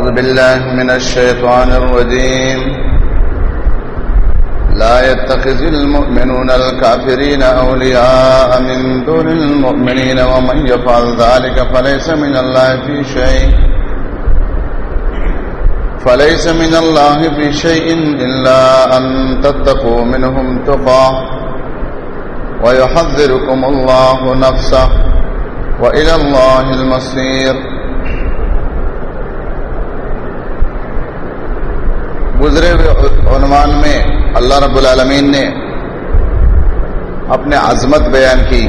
بالله من الشيطان الرجيم لا يتخذ المؤمنون الكافرين أولياء من دون المؤمنين ومن يفعل ذلك فليس من الله في شيء إلا أن تتقوا منهم تقاه ويحذركم الله نفسه وإلى الله المصير. گزرے ہوئے عنوان میں اللہ رب العالمین نے اپنے عظمت بیان کی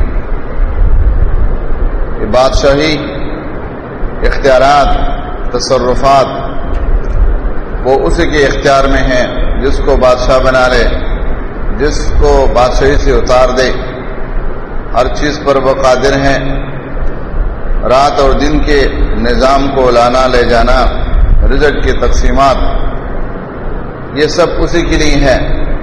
کہ بادشاہی اختیارات تصرفات وہ اسی کے اختیار میں ہیں جس کو بادشاہ بنا لے، جس کو بادشاہی سے اتار دے. ہر چیز پر وہ قادر ہیں. رات اور دن کے نظام کو لانا لے جانا، رزق کی تقسیمات، یہ سب اسی کے لیے ہے.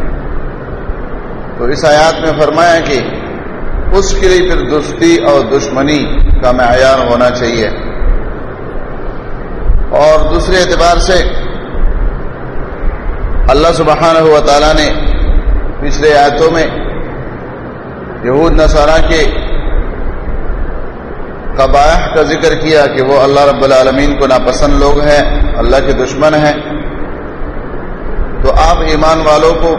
تو اس آیات میں فرمایا کہ اس کے لیے پھر دوستی اور دشمنی کا معیار ہونا چاہیے. اور دوسرے اعتبار سے اللہ سبحانہ و تعالی نے پچھلے آیتوں میں یہود نصارہ کے قبائح کا ذکر کیا کہ وہ اللہ رب العالمین کو ناپسند لوگ ہیں، اللہ کے دشمن ہیں. تو آپ ایمان والوں کو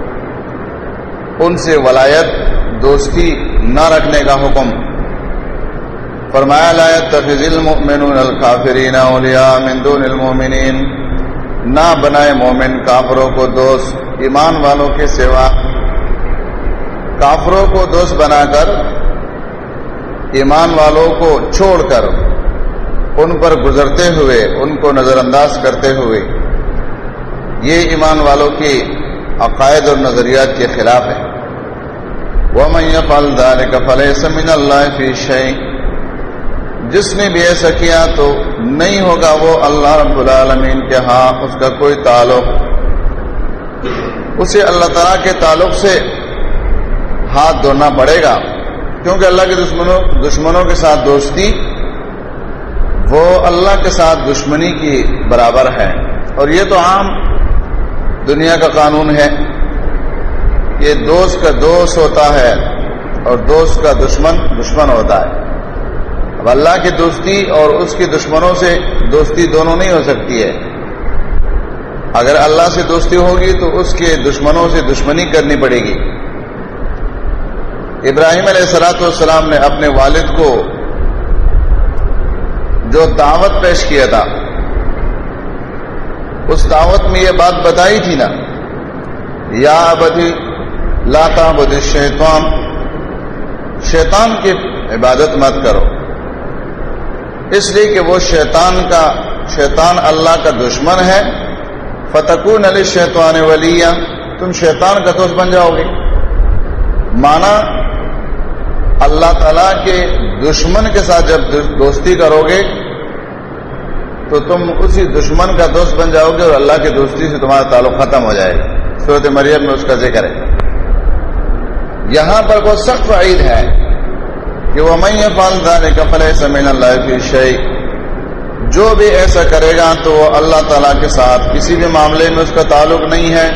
ان سے ولایت دوستی نہ رکھنے کا حکم فرمایا. لا يتخذ المؤمنون الكافرین اولیاء من دون المؤمنین، نہ بنائے مومن کافروں کو دوست ایمان والوں کے سوا. کافروں کو دوست بنا کر ایمان والوں کو چھوڑ کر ان پر گزرتے ہوئے ان کو نظر انداز کرتے ہوئے، یہ ایمان والوں کے عقائد اور نظریات کے خلاف ہے. وَمَن يَفْعَلْ ذَلِكَ فَلَيْسَ مِنَ اللَّهِ فِي شَيْءٍ، جس نے بھی ایسا کیا تو نہیں ہوگا وہ اللہ رب العالمین کے ہاں اس کا کوئی تعلق. اسے اللہ تعالیٰ کے تعلق سے ہاتھ دھونا پڑے گا، کیونکہ اللہ کے دشمنوں کے ساتھ دوستی وہ اللہ کے ساتھ دشمنی کی برابر ہے. اور یہ تو عام دنیا کا قانون ہے. یہ دوست کا دوست ہوتا ہے اور دوست کا دشمن دشمن ہوتا ہے. اب اللہ کی دوستی اور اس کے دشمنوں سے دوستی دونوں نہیں ہو سکتی ہے. اگر اللہ سے دوستی ہوگی تو اس کے دشمنوں سے دشمنی کرنی پڑے گی. ابراہیم علیہ السلام نے اپنے والد کو جو دعوت پیش کیا تھا، اس دعوت میں یہ بات بتائی تھی نا، یا ابتی لا تعبد الشیطان، شیطان کی عبادت مت کرو، اس لیے کہ وہ شیطان اللہ کا دشمن ہے. فتکون للشیطان ولیا، تم شیطان کا دوست بن جاؤ گے. مانا اللہ تعالیٰ کے دشمن کے ساتھ جب دوستی کرو گے تو تم اسی دشمن کا دوست بن جاؤ گے اور اللہ کی دوستی سے تمہارا تعلق ختم ہو جائے گا. سورۃ مریم میں اس کا ذکر ہے. یہاں پر بہت سخت وعید ہے کہ وَمَن يَفْعَلْ ذَلِكَ فَلَيْسَ مِنَ اللَّهِ فِي شَيْءٍ، جو بھی ایسا کرے گا تو وہ اللہ تعالیٰ کے ساتھ کسی بھی معاملے میں اس کا تعلق نہیں ہے.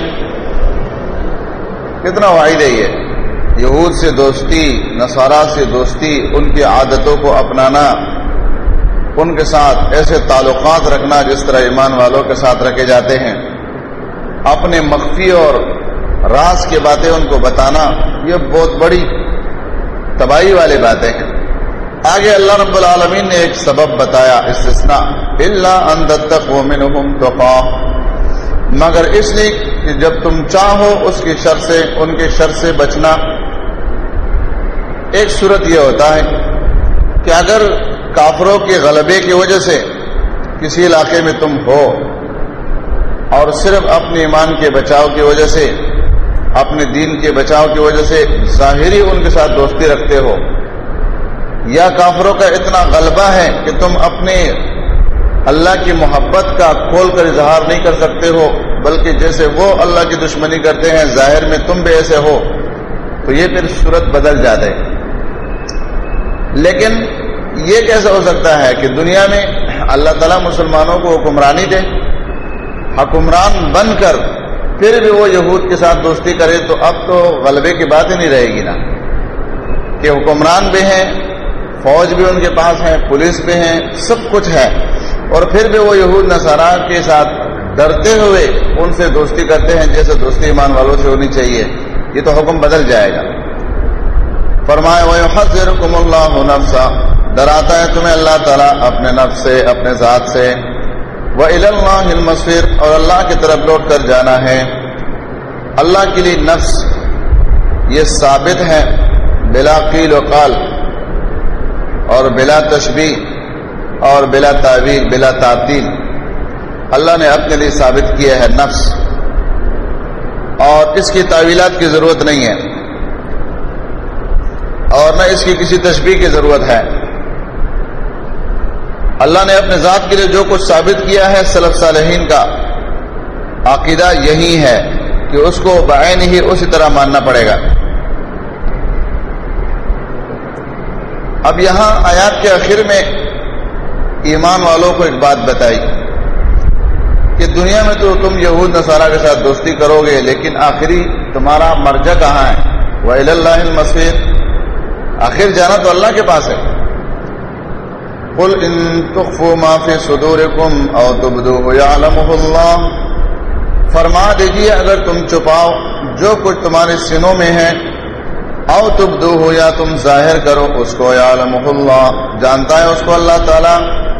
کتنا وعید ہے یہ. یہود سے دوستی، نصارہ سے دوستی، ان کی عادتوں کو اپنانا، ان کے ساتھ ایسے تعلقات رکھنا جس طرح ایمان والوں کے ساتھ رکھے جاتے ہیں، اپنے مخفی اور راز کی باتیں ان کو بتانا، یہ بہت بڑی تباہی والی باتیں ہیں. آگے اللہ رب العالمین نے ایک سبب بتایا استثناء، الا ان تتقوا منهم تقاه، مگر اس لیے کہ جب تم چاہو اس کی شر سے، ان کے شر سے بچنا. ایک صورت یہ ہوتا ہے کہ اگر کافروں کے غلبے کی وجہ سے کسی علاقے میں تم ہو اور صرف اپنے ایمان کے بچاؤ کی وجہ سے، اپنے دین کے بچاؤ کی وجہ سے ظاہری ان کے ساتھ دوستی رکھتے ہو، یا کافروں کا اتنا غلبہ ہے کہ تم اپنے اللہ کی محبت کا کھول کر اظہار نہیں کر سکتے ہو، بلکہ جیسے وہ اللہ کی دشمنی کرتے ہیں ظاہر میں تم بھی ایسے ہو، تو یہ پھر صورت بدل جاتے. لیکن یہ کیسا ہو سکتا ہے کہ دنیا میں اللہ تعالیٰ مسلمانوں کو حکمرانی دے، حکمران بن کر پھر بھی وہ یہود کے ساتھ دوستی کرے، تو اب تو غلبے کی بات ہی نہیں رہے گی نا، کہ حکمران بھی ہیں، فوج بھی ان کے پاس ہے، پولیس بھی ہیں، سب کچھ ہے، اور پھر بھی وہ یہود نصارا کے ساتھ ڈرتے ہوئے ان سے دوستی کرتے ہیں جیسے دوستی ایمان والوں سے ہونی چاہیے۔ یہ تو حکم بدل جائے گا۔ فرمائے وَيُحَذِّرُكُمُ اللَّهُ نَفْسَهُ، ڈراتا ہے تمہیں اللہ تعالیٰ اپنے نفس سے، اپنے ذات سے۔ وَإِلَى اللَّهِ الْمَصِيرُ، اور اللہ کی طرف لوٹ کر جانا ہے۔ اللہ کے لیے نفس یہ ثابت ہے بلا قیل و قال، اور بلا تشبیہ اور بلا تعویل، بلا تعطیل، اللہ نے اپنے لیے ثابت کیا ہے نفس، اور اس کی تعویلات کی ضرورت نہیں ہے، اور نہ اس کی کسی تشبیہ کی ضرورت ہے۔ اللہ نے اپنے ذات کے لیے جو کچھ ثابت کیا ہے، سلف صالحین کا عقیدہ یہی ہے کہ اس کو بعین ہی اسی طرح ماننا پڑے گا۔ اب یہاں آیات کے آخر میں ایمان والوں کو ایک بات بتائی کہ دنیا میں تو تم یہود نصارا کے ساتھ دوستی کرو گے، لیکن آخری تمہارا مرجع کہاں ہے؟ وَإِلَى اللَّهِ الْمَصِيرُ، آخر جانا تو اللہ کے پاس ہے۔ قُلْ إِن تُخْفُوا مَا فِي صُدُورِكُمْ أَوْ تُبْدُوهُ يَعْلَمُهُ اللَّهُ، فرما دیجیے اگر تم چھپاؤ جو کچھ تمہارے سینوں میں ہے، او تبدوہ، یا تم ظاہر کرو اس کو، یعلمہ اللہ، جانتا ہے اس کو اللہ تعالی۔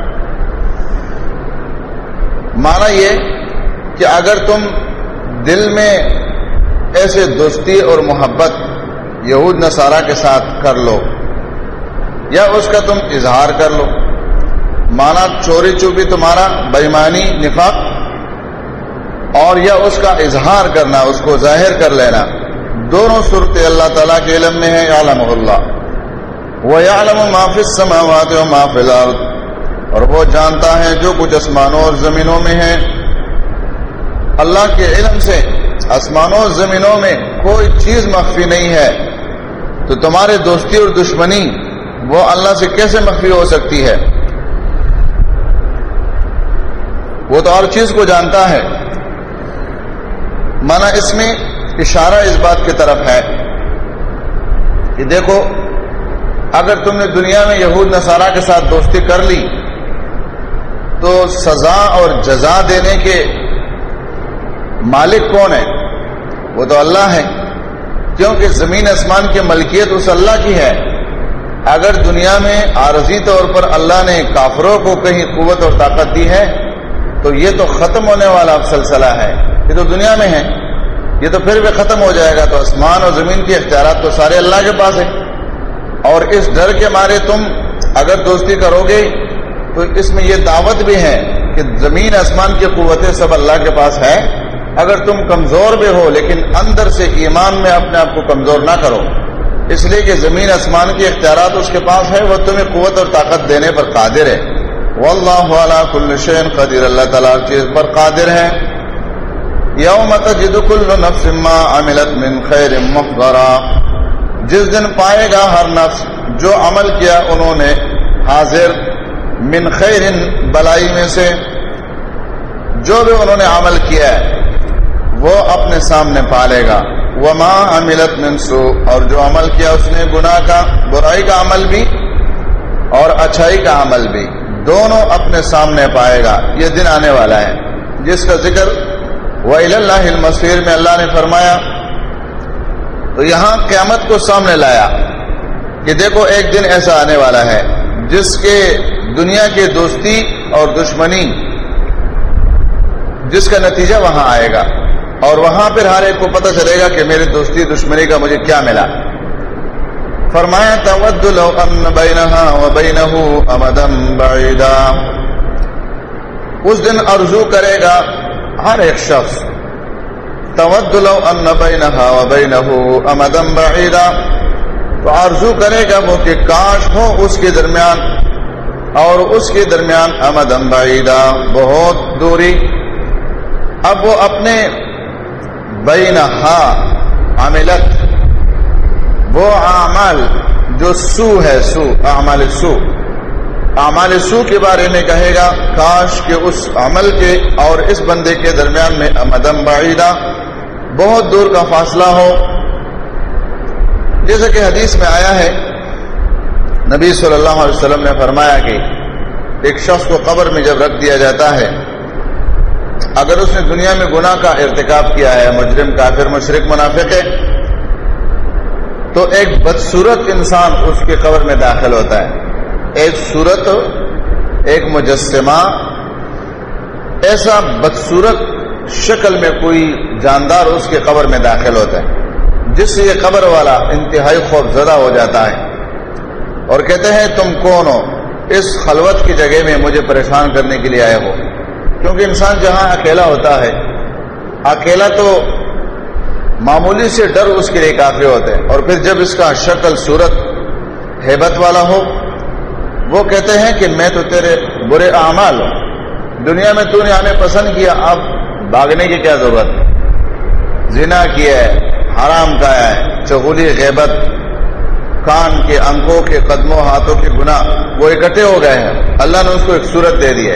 معنی یہ کہ اگر تم دل میں ایسے دوستی اور محبت یہود نصارا کے ساتھ کر لو، یا اس کا تم اظہار کر لو، معنی چوری چوپی تمہارا بےایمانی نفاق، اور یا اس کا اظہار کرنا، اس کو ظاہر کر لینا، دونوں صورتیں اللہ تعالیٰ کے علم میں ہے، یعلمہ اللہ۔ وَيَعْلَمُ مَا فِي السَّمَاوَاتِ وَمَا فِي الْأَرْضِ، اور وہ جانتا ہے جو کچھ آسمانوں اور زمینوں میں ہے۔ اللہ کے علم سے آسمانوں اور زمینوں میں کوئی چیز مخفی نہیں ہے، تو تمہاری دوستی اور دشمنی وہ اللہ سے کیسے مخفی ہو سکتی ہے؟ وہ تو ہر چیز کو جانتا ہے۔ مانا اس میں اشارہ اس بات کی طرف ہے کہ دیکھو، اگر تم نے دنیا میں یہود نصارا کے ساتھ دوستی کر لی تو سزا اور جزا دینے کے مالک کون ہے؟ وہ تو اللہ ہے، کیونکہ زمین آسمان کی ملکیت اس اللہ کی ہے۔ اگر دنیا میں عارضی طور پر اللہ نے کافروں کو کہیں قوت اور طاقت دی ہے تو یہ تو ختم ہونے والا سلسلہ ہے، یہ تو دنیا میں ہے، یہ تو پھر بھی ختم ہو جائے گا۔ تو آسمان اور زمین کے اختیارات تو سارے اللہ کے پاس ہیں، اور اس ڈر کے مارے تم اگر دوستی کرو گے تو اس میں یہ دعوت بھی ہے کہ زمین آسمان کی قوتیں سب اللہ کے پاس ہے۔ اگر تم کمزور بھی ہو لیکن اندر سے ایمان میں اپنے آپ کو کمزور نہ کرو، اس لیے کہ زمین آسمان کے اختیارات اس کے پاس ہے، وہ تمہیں قوت اور طاقت دینے پر قادر ہے۔ واللہ علی کل شیء قدیر، اللہ تعالیٰ ہر چیز پر قادر ہے۔ یوم تجد کل نفس ما عملت من خیر محضرا، جس دن پائے گا ہر نفس جو عمل کیا انہوں نے حاضر، من خیر بلائی میں سے، جو بھی انہوں نے عمل کیا ہے وہ اپنے سامنے پالے گا۔ وما عملت من سوء، اور جو عمل کیا اس نے گناہ کا، برائی کا عمل بھی اور اچھائی کا عمل بھی، دونوں اپنے سامنے پائے گا۔ یہ دن آنے والا ہے جس کا ذکر وَإِلَى اللَّهِ الْمَصِيرُ میں اللہ نے فرمایا، تو یہاں قیامت کو سامنے لایا کہ دیکھو ایک دن ایسا آنے والا ہے جس کے دنیا کی دوستی اور دشمنی، جس کا نتیجہ وہاں آئے گا، اور وہاں پھر ہر ایک کو پتہ چلے گا کہ میری دوستی دشمنی کا مجھے کیا ملا۔ فرمایا تود لو ان بینہا وبینہ امدا بعیدا، اس دن آرزو کرے گا ہر ایک شخص، تود لو ان بینہا وبینہ امدا بعیدا، تو آرزو کرے گا وہ کہ کاش ہو اس کے درمیان اور اس کے درمیان امدا بعیدا، بہت دوری۔ اب وہ اپنے بینہا عملت، وہ اعمال جو سو ہے، سو اعمال سو، اعمال سو کے بارے میں کہے گا کاش کہ اس عمل کے اور اس بندے کے درمیان میں امدم بعیدہ بہت دور کا فاصلہ ہو. جیسا کہ حدیث میں آیا ہے نبی صلی اللہ علیہ وسلم نے فرمایا کہ ایک شخص کو قبر میں جب رکھ دیا جاتا ہے اگر اس نے دنیا میں گناہ کا ارتکاب کیا ہے مجرم کافر مشرک منافق ہے تو ایک بدصورت انسان اس کی قبر میں داخل ہوتا ہے. ایک صورت ایک مجسمہ ایسا بدصورت شکل میں کوئی جاندار اس کی قبر میں داخل ہوتا ہے جس سے یہ قبر والا انتہائی خوف زدہ ہو جاتا ہے اور کہتے ہیں تم کون ہو اس خلوت کی جگہ میں مجھے پریشان کرنے کے لیے آئے ہو. کیونکہ انسان جہاں اکیلا ہوتا ہے اکیلا تو معمولی سے ڈر اس کے لیے کافی ہوتا ہے اور پھر جب اس کا شکل صورت ہیبت والا ہو وہ کہتے ہیں کہ میں تو تیرے برے اعمال ہوں دنیا میں تو نے ہمیں پسند کیا اب بھاگنے کی کیا ضرورت. زنا کیا ہے حرام کھایا ہے چغلی غیبت کان کے انکوں کے قدموں ہاتھوں کے گناہ وہ اکٹھے ہو گئے ہیں اللہ نے اس کو ایک صورت دے دی ہے.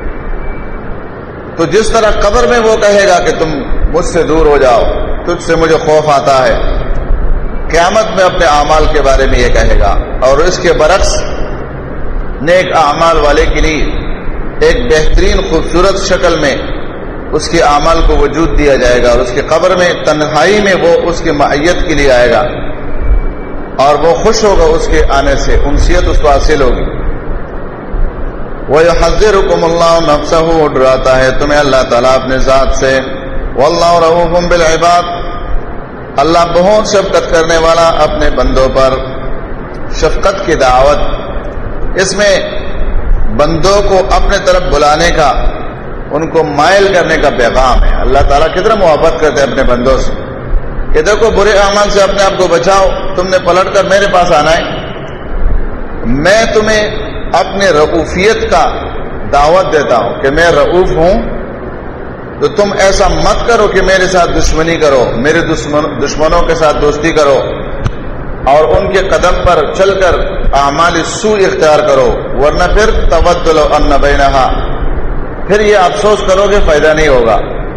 تو جس طرح قبر میں وہ کہے گا کہ تم مجھ سے دور ہو جاؤ تجھ سے مجھے خوف آتا ہے قیامت میں اپنے اعمال کے بارے میں یہ کہے گا. اور اس کے برعکس نیک اعمال والے کے لیے ایک بہترین خوبصورت شکل میں اس کے اعمال کو وجود دیا جائے گا اور اس کی قبر میں تنہائی میں وہ اس کی معیت کے لیے آئے گا اور وہ خوش ہوگا اس کے آنے سے انسیت اس کو حاصل ہوگی. وَيُحَذِّرُكُمُ اللَّهُ نَفْسَهُ ڈراتا ہے تمہیں اللہ تعالیٰ اپنے ذات سے. وَاللَّهُ رَءُوفٌ بِالْعِبَادِ اللہ بہت شفقت کرنے والا اپنے بندوں پر. شفقت کی دعوت اس میں بندوں کو اپنے طرف بلانے کا ان کو مائل کرنے کا پیغام ہے. اللہ تعالیٰ کتنا محبت کرتے ہیں اپنے بندوں سے کہ دیکھو برے اعمال سے اپنے آپ کو بچاؤ تم نے پلٹ کر میرے پاس آنا ہے. میں تمہیں اپنے رؤوفیت کا دعوت دیتا ہوں کہ میں رؤوف ہوں تو تم ایسا مت کرو کہ میرے ساتھ دشمنی کرو میرے دشمنوں کے ساتھ دوستی کرو اور ان کے قدم پر چل کر اعمال سوء اختیار کرو ورنہ پھر تود لو ان بینہا پھر یہ افسوس کرو کہ فائدہ نہیں ہوگا.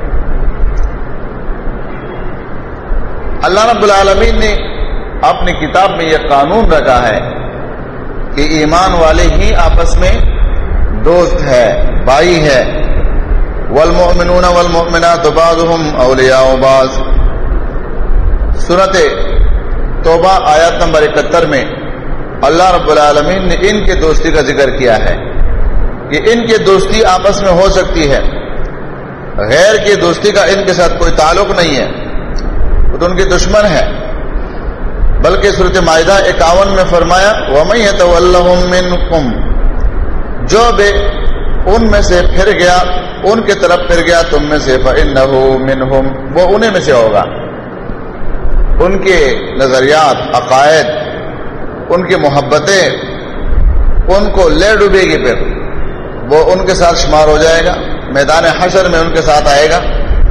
اللہ رب العالمین نے اپنی کتاب میں یہ قانون رکھا ہے کہ ایمان والے ہی آپس میں دوست ہے بھائی ہے. والمؤمنون والمؤمنات بعضهم اولیاء بعض سورۃ توبہ آیت نمبر 71 میں اللہ رب العالمین نے ان کے دوستی کا ذکر کیا ہے کہ ان کی دوستی آپس میں ہو سکتی ہے. غیر کی دوستی کا ان کے ساتھ کوئی تعلق نہیں ہے وہ تو ان کے دشمن ہے. بلکہ سورۃ مائدہ 51 میں فرمایا وَمَن يَتَوَلَّهُم مِّنكُمْ جو بے ان میں سے پھر گیا ان کے طرف پھر گیا تم میں سے فَإِنَّهُ مِنْهُمْ وہ انہیں میں سے ہوگا. ان کے نظریات عقائد ان کی محبتیں ان کو لے ڈوبے گی پھر وہ ان کے ساتھ شمار ہو جائے گا میدان حشر میں ان کے ساتھ آئے گا.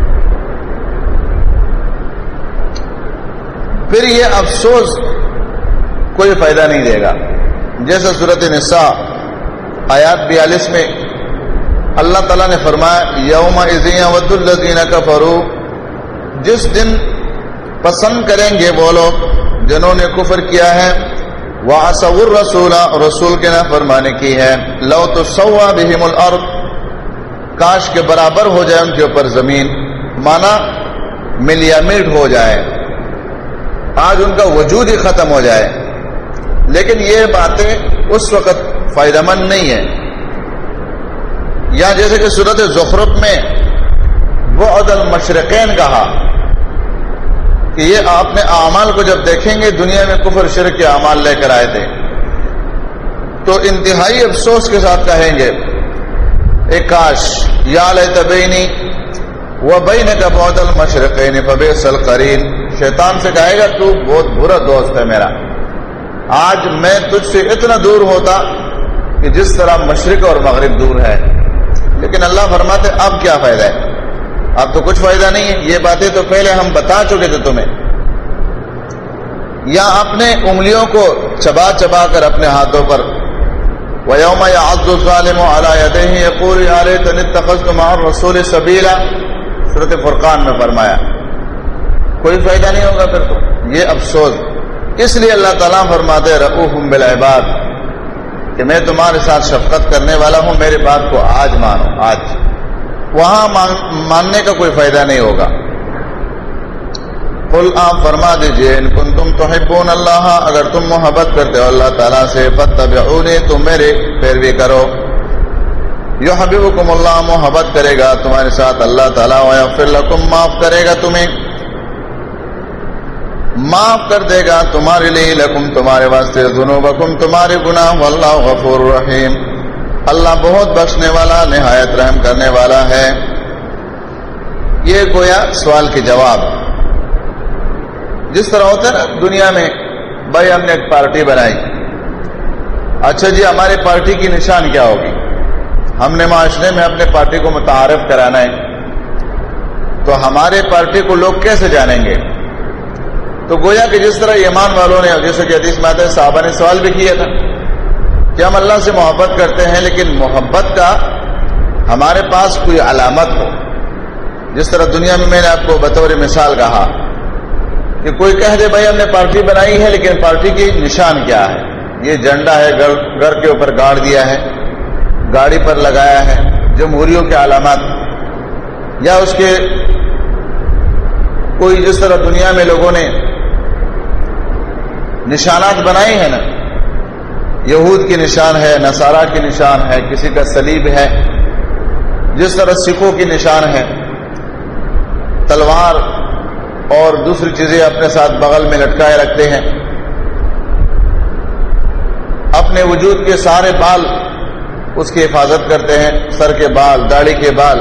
پھر یہ افسوس کوئی فائدہ نہیں دے گا. جیسے سورۃ نساء آیات 42 میں اللہ تعالیٰ نے فرمایا یومئذ یود الذین کفروا جس دن پسند کریں گے وہ لوگ جنہوں نے کفر کیا ہے وعصوا الرسول رسول کے نافرمانی کی ہے لو تسوى بهم الارض کاش کے برابر ہو جائے ان کے اوپر زمین مانا ملیا میٹ ہو جائے آج ان کا وجود ہی ختم ہو جائے. لیکن یہ باتیں اس وقت فائدہ مند نہیں ہے. یا جیسے کہ سورۃ زخرف میں بعد المشرقین کہا کہ یہ اپنے اعمال کو جب دیکھیں گے دنیا میں کفر شرک کے اعمال لے کر آئے تھے تو انتہائی افسوس کے ساتھ کہیں گے اے کاش یا لیت بینی وبینک بعد المشرقین فبئس القرین شیطان سے کہے گا تو بہت برا دوست ہے میرا آج میں تجھ سے اتنا دور ہوتا کہ جس طرح مشرق اور مغرب دور ہے. لیکن اللہ فرماتے اب کیا فائدہ ہے اب تو کچھ فائدہ نہیں ہے. یہ باتیں تو پہلے ہم بتا چکے تھے تمہیں. یا اپنے انگلیوں کو چبا چبا کر اپنے ہاتھوں پر وَيَوْمَ يَعَضُّ الظَّالِمُ عَلَى يَدَيْهِ يَقُولُ يَا لَيْتَنِي اتَّخَذْتُ مَعَ الرَّسُولِ سَبِيلًا، سورۃ فرقان میں فرمایا کوئی فائدہ نہیں ہوگا پھر تو، یہ افسوس۔ اس لیے اللہ تعالیٰ فرماتے رؤوف بالعباد کہ میں تمہارے ساتھ شفقت کرنے والا ہوں، میرے بات کو آج مانو۔ آج وہاں ماننے کا کوئی فائدہ نہیں ہوگا۔ قل آپ فرما دیجئے ان کنتم تحبون اللہ، اگر تم محبت کرتے ہو اللہ تعالیٰ سے، فاتبعونی، تم میرے پیروی کرو، یحببکم اللہ، محبت کرے گا تمہارے ساتھ اللہ تعالیٰ، ویغفر لکم، معاف کرے گا تمہیں، معاف کر دے گا تمہارے لیے، لکم تمہارے واسطے، ذنوبکم تمہارے گناہ، واللہ غفور رحیم، اللہ بہت بخشنے والا نہایت رحم کرنے والا ہے۔ یہ گویا سوال کے جواب، جس طرح ہوتا ہے نا دنیا میں، بھائی ہم نے ایک پارٹی بنائی، اچھا جی ہماری پارٹی کی نشان کیا ہوگی؟ ہم نے معاشرے میں اپنے پارٹی کو متعارف کرانا ہے، تو ہمارے پارٹی کو لوگ کیسے جانیں گے؟ تو گویا کہ جس طرح ایمان والوں نے، جیسے کہ حدیث میں آتا ہے صحابہ نے سوال بھی کیا تھا کہ ہم اللہ سے محبت کرتے ہیں لیکن محبت کا ہمارے پاس کوئی علامت ہو۔ جس طرح دنیا میں میں نے آپ کو بطور مثال کہا کہ کوئی کہہ دے بھائی ہم نے پارٹی بنائی ہے لیکن پارٹی کی نشان کیا ہے؟ یہ جھنڈا ہے، گھر کے اوپر گاڑ دیا ہے، گاڑی پر لگایا ہے، جمہوریوں کے علامات، یا اس کے کوئی جس طرح دنیا میں لوگوں نے نشانات بنائے ہیں نا، یہود کی نشان ہے، نصارہ کی نشان ہے، کسی کا صلیب ہے، جس طرح سکھوں کی نشان ہے، تلوار اور دوسری چیزیں اپنے ساتھ بغل میں لٹکائے رکھتے ہیں، اپنے وجود کے سارے بال اس کی حفاظت کرتے ہیں، سر کے بال، داڑھی کے بال،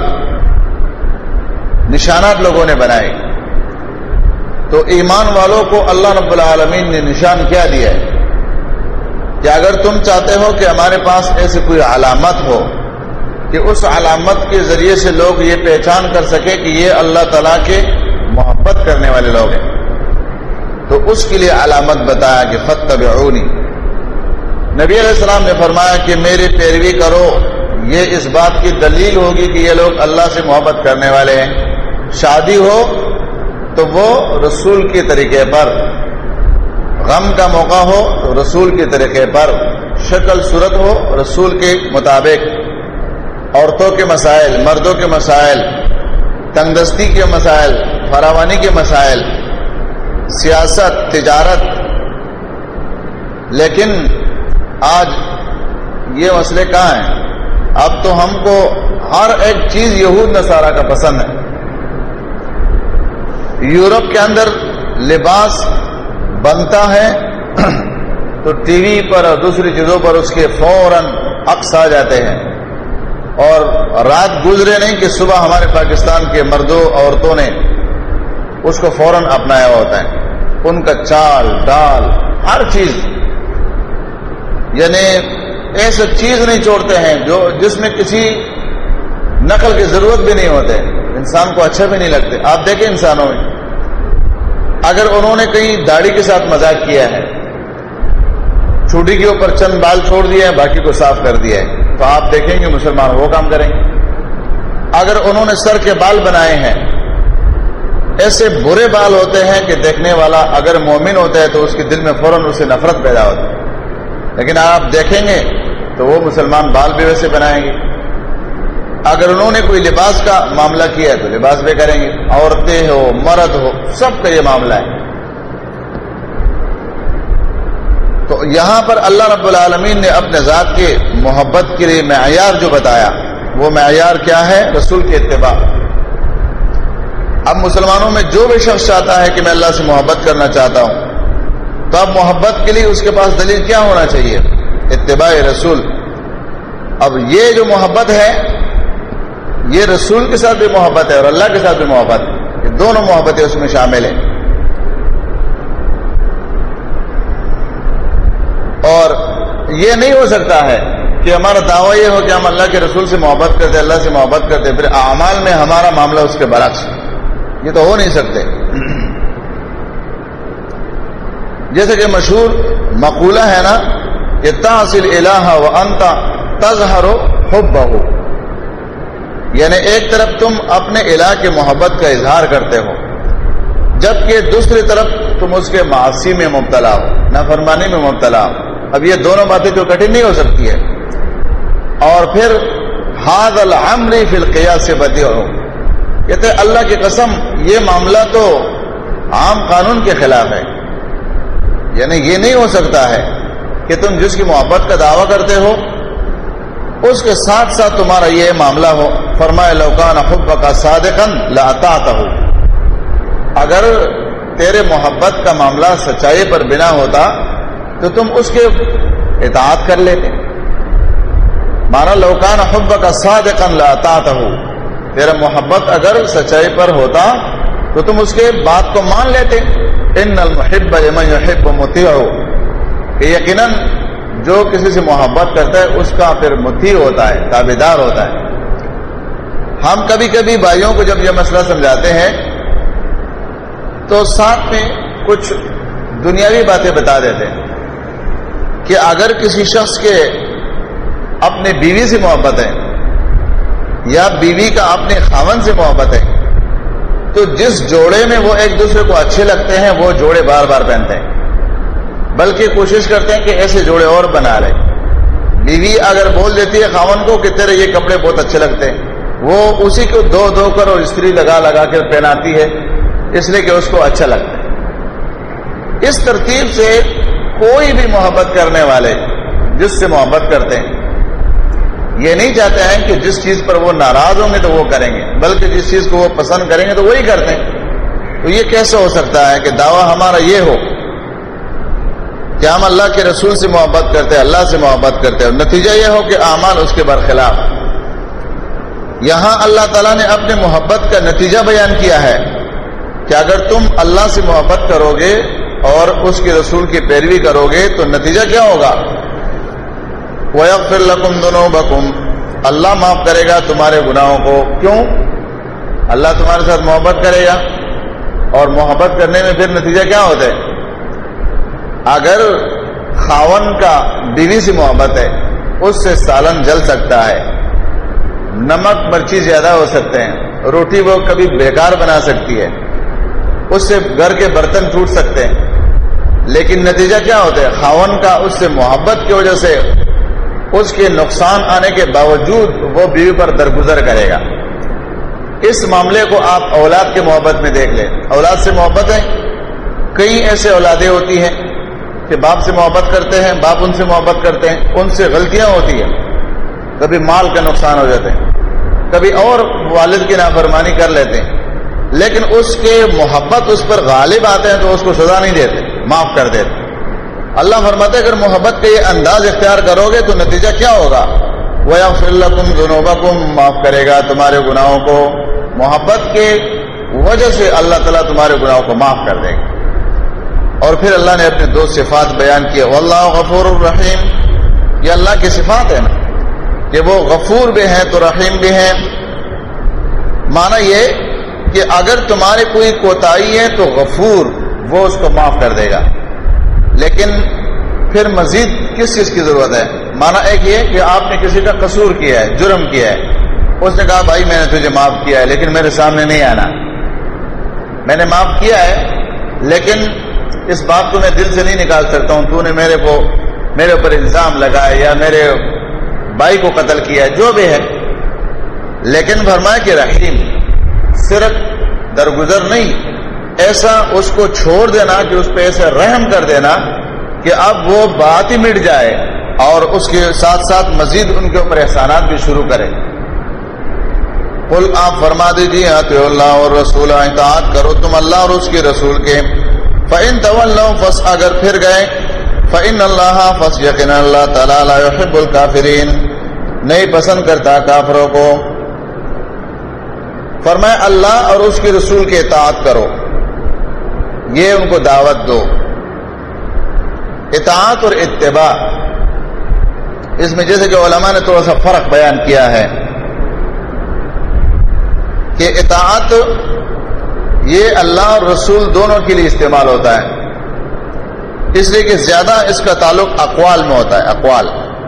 نشانات لوگوں نے بنائے۔ تو ایمان والوں کو اللہ رب العالمین نے نشان کیا دیا ہے کہ اگر تم چاہتے ہو کہ ہمارے پاس ایسی کوئی علامت ہو کہ اس علامت کے ذریعے سے لوگ یہ پہچان کر سکے کہ یہ اللہ تعالیٰ کے محبت کرنے والے لوگ ہیں، تو اس کے لیے علامت بتایا کہ فاتبعونی۔ نبی علیہ السلام نے فرمایا کہ میری پیروی کرو، یہ اس بات کی دلیل ہوگی کہ یہ لوگ اللہ سے محبت کرنے والے ہیں۔ شادی ہو تو وہ رسول کے طریقے پر، غم کا موقع ہو تو رسول کے طریقے پر، شکل صورت ہو رسول کے مطابق، عورتوں کے مسائل، مردوں کے مسائل، تنگ دستی کے مسائل، فراوانی کے مسائل، سیاست، تجارت۔ لیکن آج یہ مسئلے کہاں ہیں؟ اب تو ہم کو ہر ایک چیز یہود نصارہ کا پسند ہے۔ یورپ کے اندر لباس بنتا ہے تو ٹی وی پر اور دوسری چیزوں پر اس کے فوراً عکس آ جاتے ہیں، اور رات گزرے نہیں کہ صبح ہمارے پاکستان کے مردوں عورتوں نے اس کو فوراً اپنایا ہوتا ہے۔ ان کا چال ڈال ہر چیز، یعنی ایسے چیز نہیں چھوڑتے ہیں جس میں کسی نقل کی ضرورت بھی نہیں ہوتے، انسان کو اچھا بھی نہیں لگتے۔ آپ دیکھیں انسانوں میں اگر انہوں نے کہیں داڑھی کے ساتھ مذاق کیا ہے، چھوٹی کے اوپر چند بال چھوڑ دیا ہے، باقی کو صاف کر دیا ہے، تو آپ دیکھیں گے مسلمان وہ کام کریں گے۔ اگر انہوں نے سر کے بال بنائے ہیں، ایسے برے بال ہوتے ہیں کہ دیکھنے والا اگر مومن ہوتا ہے تو اس کے دل میں فوراً اسے نفرت پیدا ہوتی ہے، لیکن آپ دیکھیں گے تو وہ مسلمان بال بھی ویسے بنائیں گے۔ اگر انہوں نے کوئی لباس کا معاملہ کیا ہے تو لباس بھی کریں گے، عورتیں ہو مرد ہو سب کا یہ معاملہ ہے۔ تو یہاں پر اللہ رب العالمین نے اپنے ذات کے محبت کے لیے معیار جو بتایا، وہ معیار کیا ہے؟ رسول کی اتباع۔ اب مسلمانوں میں جو بھی شخص چاہتا ہے کہ میں اللہ سے محبت کرنا چاہتا ہوں، تو اب محبت کے لیے اس کے پاس دلیل کیا ہونا چاہیے؟ اتباع رسول۔ اب یہ جو محبت ہے یہ رسول کے ساتھ بھی محبت ہے اور اللہ کے ساتھ بھی محبت ہے، یہ دونوں محبتیں اس میں شامل ہیں۔ اور یہ نہیں ہو سکتا ہے کہ ہمارا دعویٰ یہ ہو کہ ہم اللہ کے رسول سے محبت کرتے، اللہ سے محبت کرتے، پھر اعمال میں ہمارا معاملہ اس کے برعکس، یہ تو ہو نہیں سکتے۔ جیسے کہ مشہور مقولہ ہے نا کہ تعصی الہ وانت تظہر حبہ، یعنی ایک طرف تم اپنے الہ کی محبت کا اظہار کرتے ہو، جبکہ دوسری طرف تم اس کے معاصی میں مبتلا ہو، نافرمانی میں مبتلا ہو۔ اب یہ دونوں باتیں تو کٹھی نہیں ہو سکتی ہے۔ اور پھر ھذا الامر فی القیاس بدیع، کہتے ہیں اللہ کی قسم یہ معاملہ تو عام قانون کے خلاف ہے، یعنی یہ نہیں ہو سکتا ہے کہ تم جس کی محبت کا دعویٰ کرتے ہو اس کے ساتھ ساتھ تمہارا یہ معاملہ ہو۔ فرمایا لو کان حبک صادقا لاطعتہ، اگر تیرے محبت کا معاملہ سچائی پر بنا ہوتا تو تم اس کے اطاعت کر لیتے۔ مانا لو کان حبک صادقا لاطعتہ، تیرا محبت اگر سچائی پر ہوتا تو تم اس کے بات کو مان لیتے۔ ان المحب لمن یحب مطیع، کہ یقیناً جو کسی سے محبت کرتا ہے اس کا پھر مطیع ہوتا ہے، تابعدار ہوتا ہے۔ ہم کبھی کبھی بھائیوں کو جب یہ مسئلہ سمجھاتے ہیں تو ساتھ میں کچھ دنیاوی باتیں بتا دیتے ہیں کہ اگر کسی شخص کے اپنے بیوی سے محبت ہے یا بیوی کا اپنے خاوند سے محبت ہے تو جس جوڑے میں وہ ایک دوسرے کو اچھے لگتے ہیں وہ جوڑے بار بار پہنتے ہیں، بلکہ کوشش کرتے ہیں کہ ایسے جوڑے اور بنا لیں۔ بیوی اگر بول دیتی ہے خاوند کو کہ تیرے یہ کپڑے بہت اچھے لگتے ہیں، وہ اسی کو دھو دھو کر اور استری لگا لگا کر پہناتی ہے، اس لیے کہ اس کو اچھا لگتا ہے۔ اس ترتیب سے کوئی بھی محبت کرنے والے جس سے محبت کرتے ہیں یہ نہیں چاہتے ہیں کہ جس چیز پر وہ ناراض ہوں گے تو وہ کریں گے، بلکہ جس چیز کو وہ پسند کریں گے تو وہی کرتے ہیں۔ تو یہ کیسے ہو سکتا ہے کہ دعویٰ ہمارا یہ ہو کہ ہم اللہ کے رسول سے محبت کرتے ہیں، اللہ سے محبت کرتے ہیں، اور نتیجہ یہ ہو کہ اعمال اس کے برخلاف۔ یہاں اللہ تعالیٰ نے اپنے محبت کا نتیجہ بیان کیا ہے کہ اگر تم اللہ سے محبت کرو گے اور اس کے رسول کی پیروی کرو گے تو نتیجہ کیا ہوگا؟ وَيَغْفِرْ لَكُمْ ذُنُوبَكُمْ، اللہ معاف کرے گا تمہارے گناہوں کو۔ کیوں؟ اللہ تمہارے ساتھ محبت کرے گا، اور محبت کرنے میں پھر نتیجہ کیا ہوتا ہے؟ اگر خاوند کا بیوی سے محبت ہے اس سے سالن جل سکتا ہے، نمک مرچی زیادہ ہو سکتے ہیں، روٹی وہ کبھی بیکار بنا سکتی ہے، اس سے گھر کے برتن ٹوٹ سکتے ہیں، لیکن نتیجہ کیا ہوتا ہے؟ خاوند کا اس سے محبت کی وجہ سے اس کے نقصان آنے کے باوجود وہ بیوی پر درگزر کرے گا۔ اس معاملے کو آپ اولاد کے محبت میں دیکھ لیں۔ اولاد سے محبت ہے، کئی ایسے اولادیں ہوتی ہیں کہ باپ سے محبت کرتے ہیں، باپ ان سے محبت کرتے ہیں، ان سے غلطیاں ہوتی ہیں، کبھی مال کا نقصان ہو جاتے ہیں، کبھی اور والد کی نافرمانی کر لیتے ہیں، لیکن اس کے محبت اس پر غالب آتے ہیں تو اس کو سزا نہیں دیتے، معاف کر دیتے۔ اللہ فرماتے اگر محبت کا یہ انداز اختیار کرو گے تو نتیجہ کیا ہوگا؟ وَيَغْفِرْ لَكُمْ ذُنُوبَكُمْ، معاف کرے گا تمہارے گناہوں کو۔ محبت کے وجہ سے اللہ تعالیٰ تمہارے گناہوں کو معاف کر دے گا۔ اور پھر اللہ نے اپنے دو صفات بیان کیے، واللہ غفور الرحیم، یہ اللہ کی صفات ہے نا کہ وہ غفور بھی ہیں تو رحیم بھی ہیں۔ معنی یہ کہ اگر تمہارے کوئی کوتاہی ہے تو غفور وہ اس کو معاف کر دے گا، لیکن پھر مزید کس چیز کی ضرورت ہے؟ معنی ایک یہ کہ آپ نے کسی کا قصور کیا ہے، جرم کیا ہے، اس نے کہا بھائی میں نے تجھے معاف کیا ہے لیکن میرے سامنے نہیں آنا، میں نے معاف کیا ہے لیکن اس بات کو میں دل سے نہیں نکال سکتا ہوں، تو نے میرے اوپر الزام لگایا یا میرے بھائی کو قتل کیا ہے، جو بھی ہے، لیکن فرمایا کہ رحیم، صرف درگزر نہیں، ایسا اس کو چھوڑ دینا کہ اس پہ ایسا رحم کر دینا کہ اب وہ بات ہی مٹ جائے اور اس کے ساتھ ساتھ مزید ان کے اوپر احسانات بھی شروع کرے۔ قل، آپ فرما دیجیے اطیعوا اللہ اور رسول، اطاعت کرو تم اللہ اور اس کے رسول کے۔ فَإِن تَوَلَّوْا، پس اگر پھر گئے، فَإِنَّ اللَّهَ، پس یقینا اللہ تعالیٰ لا يحب الکافرین، نہیں پسند کرتا کافروں کو۔ فرمایا اللہ اور اس کے رسول کی اطاعت کرو، یہ ان کو دعوت دو۔ اطاعت اور اتباع، اس میں جیسے کہ علماء نے تھوڑا سا فرق بیان کیا ہے کہ اطاعت یہ اللہ اور رسول دونوں کے لیے استعمال ہوتا ہے، اس لیے کہ زیادہ اس کا تعلق اقوال میں ہوتا ہے، اقوال.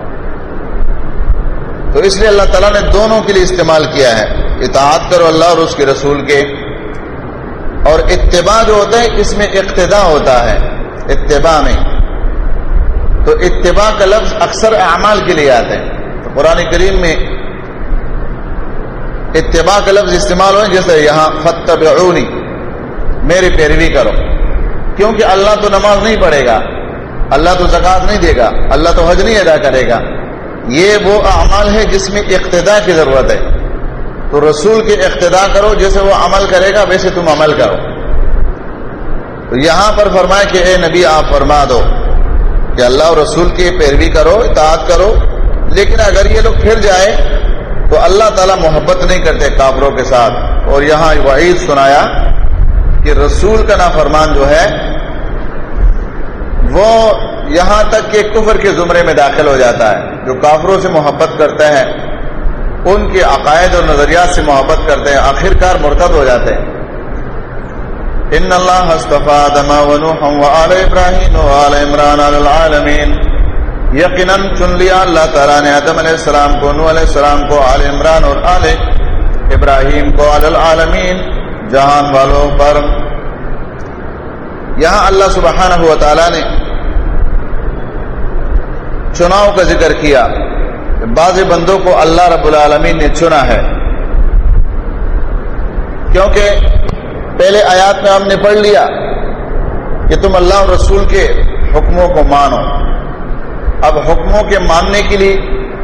تو اس لیے اللہ تعالیٰ نے دونوں کے لیے استعمال کیا ہے. اطاعت کرو اللہ اور اس کے رسول کے، اور اتباع جو ہوتا ہے اس میں اقتداء ہوتا ہے. اتباع میں تو اتباع کا لفظ اکثر اعمال کے لیے آتا ہے. تو قرآن کریم میں اتباع کا لفظ استعمال ہوا جیسے یہاں فاتبعونی، میری پیروی کرو. کیونکہ اللہ تو نماز نہیں پڑھے گا، اللہ تو زکوٰۃ نہیں دے گا، اللہ تو حج نہیں ادا کرے گا. یہ وہ اعمال ہے جس میں اقتداء کی ضرورت ہے. تو رسول کے اقتداء کرو، جیسے وہ عمل کرے گا ویسے تم عمل کرو. تو یہاں پر فرمائے کہ اے نبی آپ فرما دو کہ اللہ اور رسول کی پیروی کرو، اطاعت کرو. لیکن اگر یہ لوگ پھر جائے تو اللہ تعالیٰ محبت نہیں کرتے کافروں کے ساتھ. اور یہاں وعید سنایا کہ رسول کا نافرمان جو ہے وہ یہاں تک کہ کفر کے زمرے میں داخل ہو جاتا ہے. جو کافروں سے محبت کرتے ہیں، ان کے عقائد اور نظریات سے محبت کرتے ہیں، آخر کار مرتد ہو جاتے ہیں. ان اللہ اصطفى آدم ونوحا وآل ابراہیم وآل عمران علی العالمین. یقیناً چن لیا اللہ تعالیٰ نے آدم علیہ السلام کو، نوح علیہ السلام کو، آل عمران اور آل ابراہیم کو، علی العالمین، جہان والوں پر. یہاں اللہ سبحانہ و تعالیٰ نے چناؤ کا ذکر کیا. بعض بندوں کو اللہ رب العالمین نے چنا ہے، کیونکہ پہلے آیات میں ہم نے پڑھ لیا کہ تم اللہ اور رسول کے حکموں کو مانو. اب حکموں کے ماننے کے لیے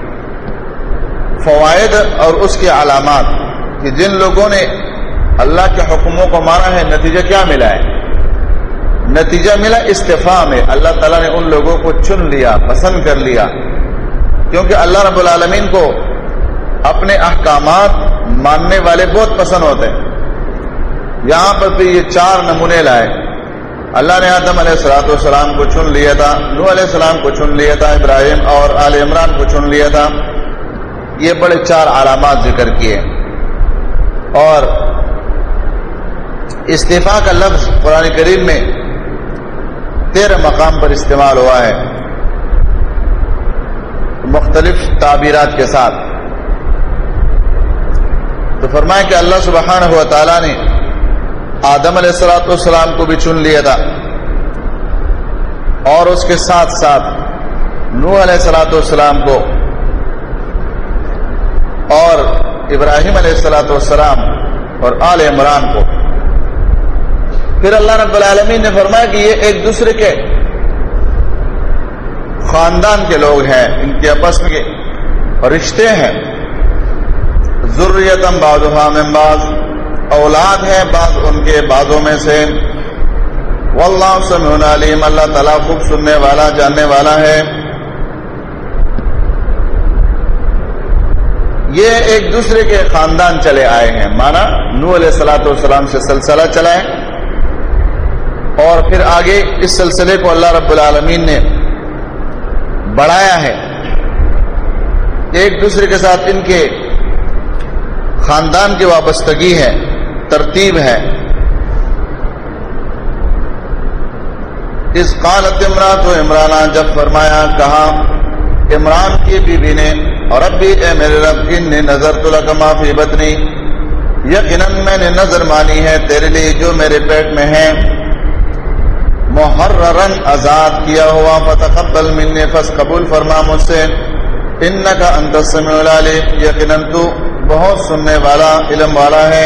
فوائد اور اس کے علامات، کہ جن لوگوں نے اللہ کے حکموں کو مانا ہے نتیجہ کیا ملا ہے؟ نتیجہ ملا استفاء میں. اللہ تعالیٰ نے ان لوگوں کو چن لیا، پسند کر لیا، کیونکہ اللہ رب العالمین کو اپنے احکامات ماننے والے بہت پسند ہوتے ہیں. یہاں پر بھی یہ 4 نمونے لائے. اللہ نے آدم علیہ السلام کو چن لیا تھا، نوح علیہ السلام کو چن لیا تھا، ابراہیم اور آل عمران کو چن لیا تھا. یہ بڑے 4 علامات ذکر کیے. اور استفاء کا لفظ قرآن کریم میں 13 مقام پر استعمال ہوا ہے، مختلف تعبیرات کے ساتھ. تو فرمایا کہ اللہ سبحانہ و تعالیٰ نے آدم علیہ السلام کو بھی چن لیا تھا، اور اس کے ساتھ ساتھ نوح علیہ السلام کو اور ابراہیم علیہ السلام اور آل عمران کو. پھر اللہ رب العالمین نے فرمایا کہ یہ ایک دوسرے کے خاندان کے لوگ ہیں، ان کے آپس میں رشتے ہیں. ذریۃ بعضھا من بعض، اولاد ہے بعض ان کے بعضوں میں سے. واللہ سمیع علیم، اللہ تعالیٰ خوب سننے والا، جاننے والا ہے. یہ ایک دوسرے کے خاندان چلے آئے ہیں. مانا نوح علیہ السلام سے سلسلہ چلا ہے، اور پھر آگے اس سلسلے کو اللہ رب العالمین نے بڑھایا ہے. ایک دوسرے کے ساتھ ان کے خاندان کی وابستگی ہے، ترتیب ہے. اس قالت امرات و عمرانہ، جب فرمایا کہا عمران کی بیوی نے، اور ربی اے میرے رب، انی نذرت لک ما فی بطنی، یقیناً میں نے نظر مانی ہے تیرے لیے جو میرے پیٹ میں ہے، محررن آزاد کیا ہوا، فتقبل منی، پس قبول فرما مجھ سے، انک انت السمیع العلیم، یقیناً تو بہت سننے والا، علم والا ہے.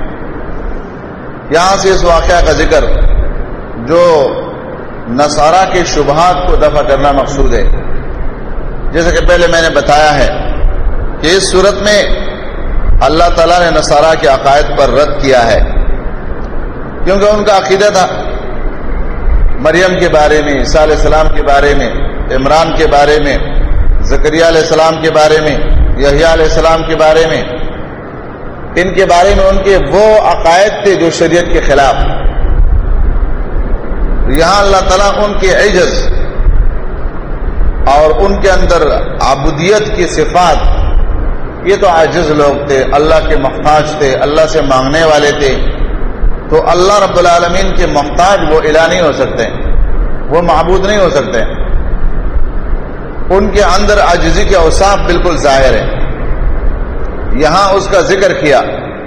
یہاں سے اس واقعہ کا ذکر جو نصارہ کے شبہات کو دفع کرنا مقصود ہے. جیسے کہ پہلے میں نے بتایا ہے کہ اس صورت میں اللہ تعالیٰ نے نصارہ کے عقائد پر رد کیا ہے، کیونکہ ان کا عقیدہ تھا مریم کے بارے میں، عیسیٰ علیہ السلام کے بارے میں، عمران کے بارے میں، زکریا علیہ السلام کے بارے میں، یحییٰ علیہ السلام کے بارے میں. ان کے بارے میں ان کے وہ عقائد تھے جو شریعت کے خلاف. یہاں اللہ تعالیٰ ان کے عجز اور ان کے اندر عبودیت کی صفات، یہ تو عاجز لوگ تھے، اللہ کے محتاج تھے، اللہ سے مانگنے والے تھے. تو اللہ رب العالمین کے محتاج وہ الہ نہیں ہو سکتے. وہ معبود نہیں ہو سکتے. ان کے اندر عاجزی کے اوصاف بالکل ظاہر ہیں. یہاں اس کا ذکر کیا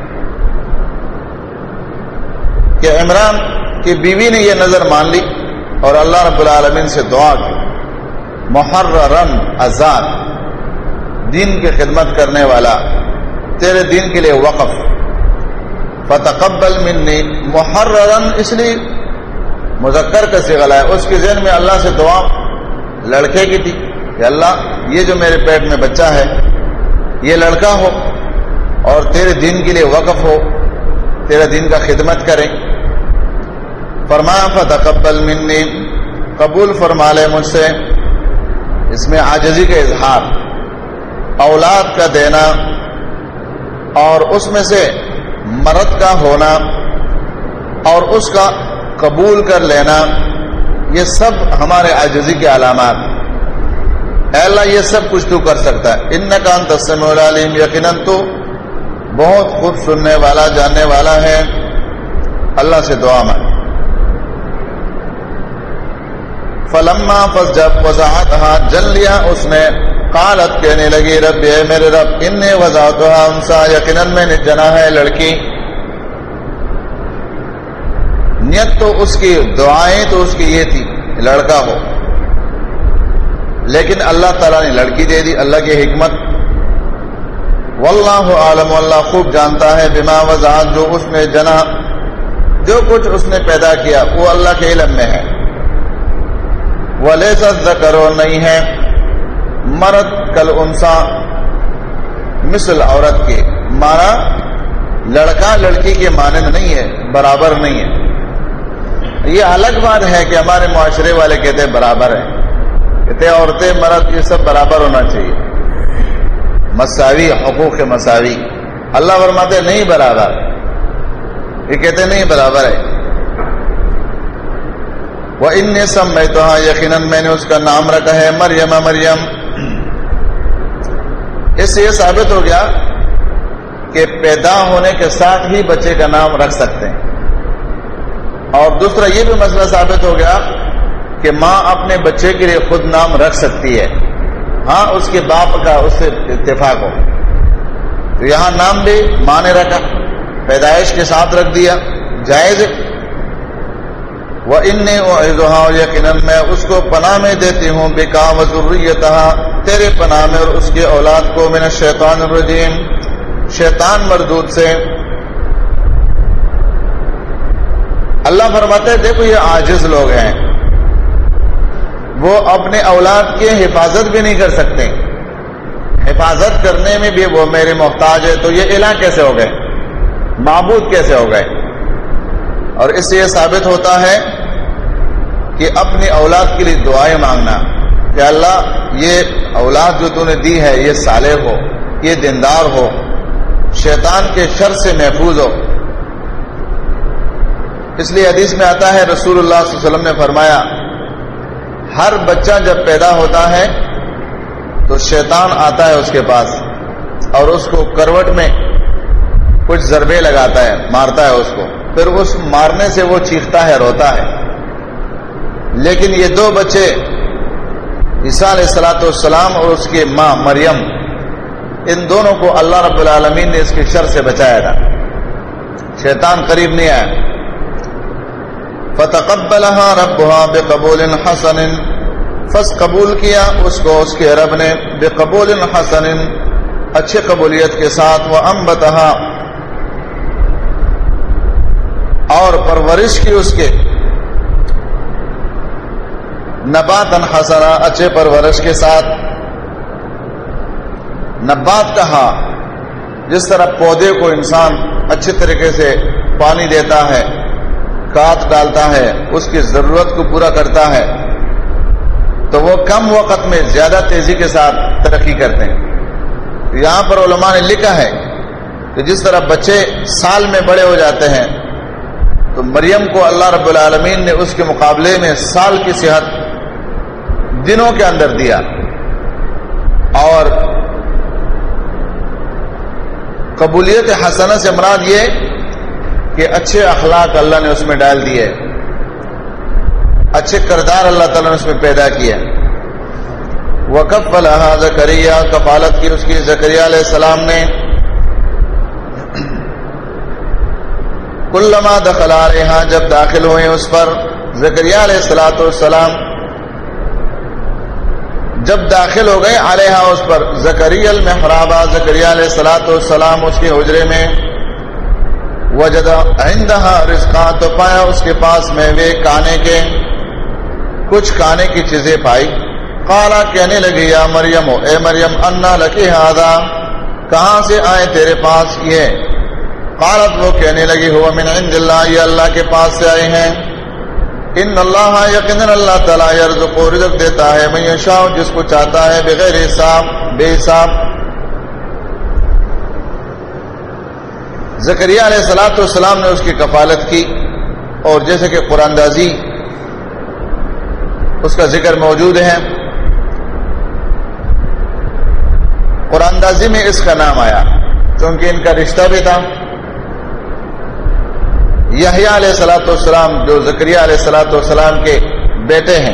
کہ عمران کی بیوی نے یہ نظر مان لی اور اللہ رب العالمین سے دعا کی محررن آزاد، دین کی خدمت کرنے والا، تیرے دین کے لیے وقف. فتقبل منی، محررن اس لیے مذکر کا صیغہ ہے. اس کے ذہن میں اللہ سے دعا لڑکے کی تھی کہ اللہ یہ جو میرے پیٹ میں بچہ ہے یہ لڑکا ہو اور تیرے دین کے لیے وقف ہو، تیرے دین کا خدمت کریں. فرمایا فتقبل منی، قبول فرما لے مجھ سے. اس میں عاجزی کا اظہار، اولاد کا دینا اور اس میں سے مرد کا ہونا اور اس کا قبول کر لینا، یہ سب ہمارے عاجزی کے علامات. اے اللہ یہ سب کچھ تو کر سکتا ہے. انک انت السمیع العلیم، یقیناً تو بہت خوب سننے والا جاننے والا ہے. اللہ سے دعا مانگ. فلما پس جب وضعتها جل لیا اس نے، قالت کہنے لگی رب اے میرے رب انی وضعتها انثى، یقیناً میں نے جنا ہے لڑکی. نیت تو اس کی، دعائیں تو اس کی یہ تھی لڑکا ہو، لیکن اللہ تعالیٰ نے لڑکی دے دی. اللہ کی حکمت. واللہ عالم، اللہ خوب جانتا ہے بما وضعت، جو اس نے جنا، جو کچھ اس نے پیدا کیا وہ اللہ کے علم میں ہے. ولیس الذکر، نہیں ہے مرد کالانثی، مثل عورت کے. مانا لڑکا لڑکی کے مانند نہیں ہے، برابر نہیں ہے. یہ الگ بات ہے کہ ہمارے معاشرے والے کہتے ہیں برابر ہے، کہتے ہیں عورتیں مرد یہ سب برابر ہونا چاہیے، مساوی، حقوق مساوی. اللہ فرماتے نہیں برابر، یہ کہتے نہیں برابر ہے. وَإِنِّي سَمَّيْتُهَا، یقیناً میں نے اس کا نام رکھا ہے مریم، مریم. اس سے یہ ثابت ہو گیا کہ پیدا ہونے کے ساتھ ہی بچے کا نام رکھ سکتے ہیں. اور دوسرا یہ بھی مسئلہ ثابت ہو گیا کہ ماں اپنے بچے کے لیے خود نام رکھ سکتی ہے، ہاں اس کے باپ کا اس سے اتفاق ہو. تو یہاں نام بھی ماں نے رکھا، پیدائش کے ساتھ رکھ دیا، جائز. وَإِنِّي أُعِيذُهَا، یقیناً میں اس کو پناہ میں دیتی ہوں، بِكَ وَذُرِّيَّتَهَا، تیرے پناہ میں اور اس کے اولاد کو، من الشیطان الرجیم، شیطان مردود سے. اللہ فرماتے ہیں دیکھو یہ عاجز لوگ ہیں، وہ اپنے اولاد کی حفاظت بھی نہیں کر سکتے، حفاظت کرنے میں بھی وہ میرے محتاج ہے. تو یہ الہ کیسے ہو گئے، معبود کیسے ہو گئے؟ اور اس سے یہ ثابت ہوتا ہے کہ اپنی اولاد کے لیے دعائیں مانگنا کہ اللہ یہ اولاد جو تو نے دی ہے یہ صالح ہو، یہ دیندار ہو، شیطان کے شر سے محفوظ ہو. اس لیے حدیث میں آتا ہے رسول اللہ صلی اللہ علیہ وسلم نے فرمایا ہر بچہ جب پیدا ہوتا ہے تو شیطان آتا ہے اس کے پاس اور اس کو کروٹ میں کچھ ضربے لگاتا ہے، مارتا ہے اس کو. پھر اس مارنے سے وہ چیختا ہے، روتا ہے. لیکن یہ دو بچے عیسیٰ علیہ الصلوۃ والسلام اور اس کی ماں مریم، ان دونوں کو اللہ رب العالمین نے اس کے شر سے بچایا تھا، شیطان قریب نہیں آیا. فتقبلها ربها بقبول حسن، فس قبول کیا اس کو اس کے رب نے، بقبول حسن، اچھی قبولیت کے ساتھ. وانبتها، اور پرورش کی اس کے، نباتن حسنا، اچھے پرورش کے ساتھ. نبات کہا جس طرح پودے کو انسان اچھے طریقے سے پانی دیتا ہے، کھاد ڈالتا ہے، اس کی ضرورت کو پورا کرتا ہے، تو وہ کم وقت میں زیادہ تیزی کے ساتھ ترقی کرتے ہیں. یہاں پر علماء نے لکھا ہے کہ جس طرح بچے سال میں بڑے ہو جاتے ہیں تو مریم کو اللہ رب العالمین نے اس کے مقابلے میں سال کی صحت دنوں کے اندر دیا. اور قبولیت حسنہ سے مراد یہ کہ اچھے اخلاق اللہ نے اس میں ڈال دیے، اچھے کردار اللہ تعالیٰ نے اس میں پیدا کیا. وَكَفَّلَهَا زَكَرِيَّا کفالت کی اس کی زکریا علیہ السلام نے. كُلَّمَا دَخَلَ عَلَيْهَا جب داخل ہوئے اس پر زکریا علیہ السلام جب داخل ہو گئے علیہا اس پر زکریا المحراب زکریا علیہ السلام اس کے حجرے میں وجد عندها رزقا تو پایا اس کے پاس میوے کھانے کے کچھ کھانے کی چیزیں پائی. قالا کہنے لگی یا مریم اے مریم انا لکی ھذا کہاں سے آئے تیرے پاس یہ. قالت وہ کہنے لگی ہوا من عند اللہ یہ اللہ کے پاس سے آئے ہیں. ان اللہ یقینا اللہ تعالی یرزق رزق دیتا ہے من یشاء جس کو چاہتا ہے بغیر حساب بے حساب. زکریا علیہ السلام نے اس کی کفالت کی اور جیسے کہ قرآن اندازی اس کا ذکر موجود ہے. قرآن اندازی میں اس کا نام آیا کیونکہ ان کا رشتہ بھی تھا. یحییٰ علیہ السلام جو زکریا علیہ السلام کے بیٹے ہیں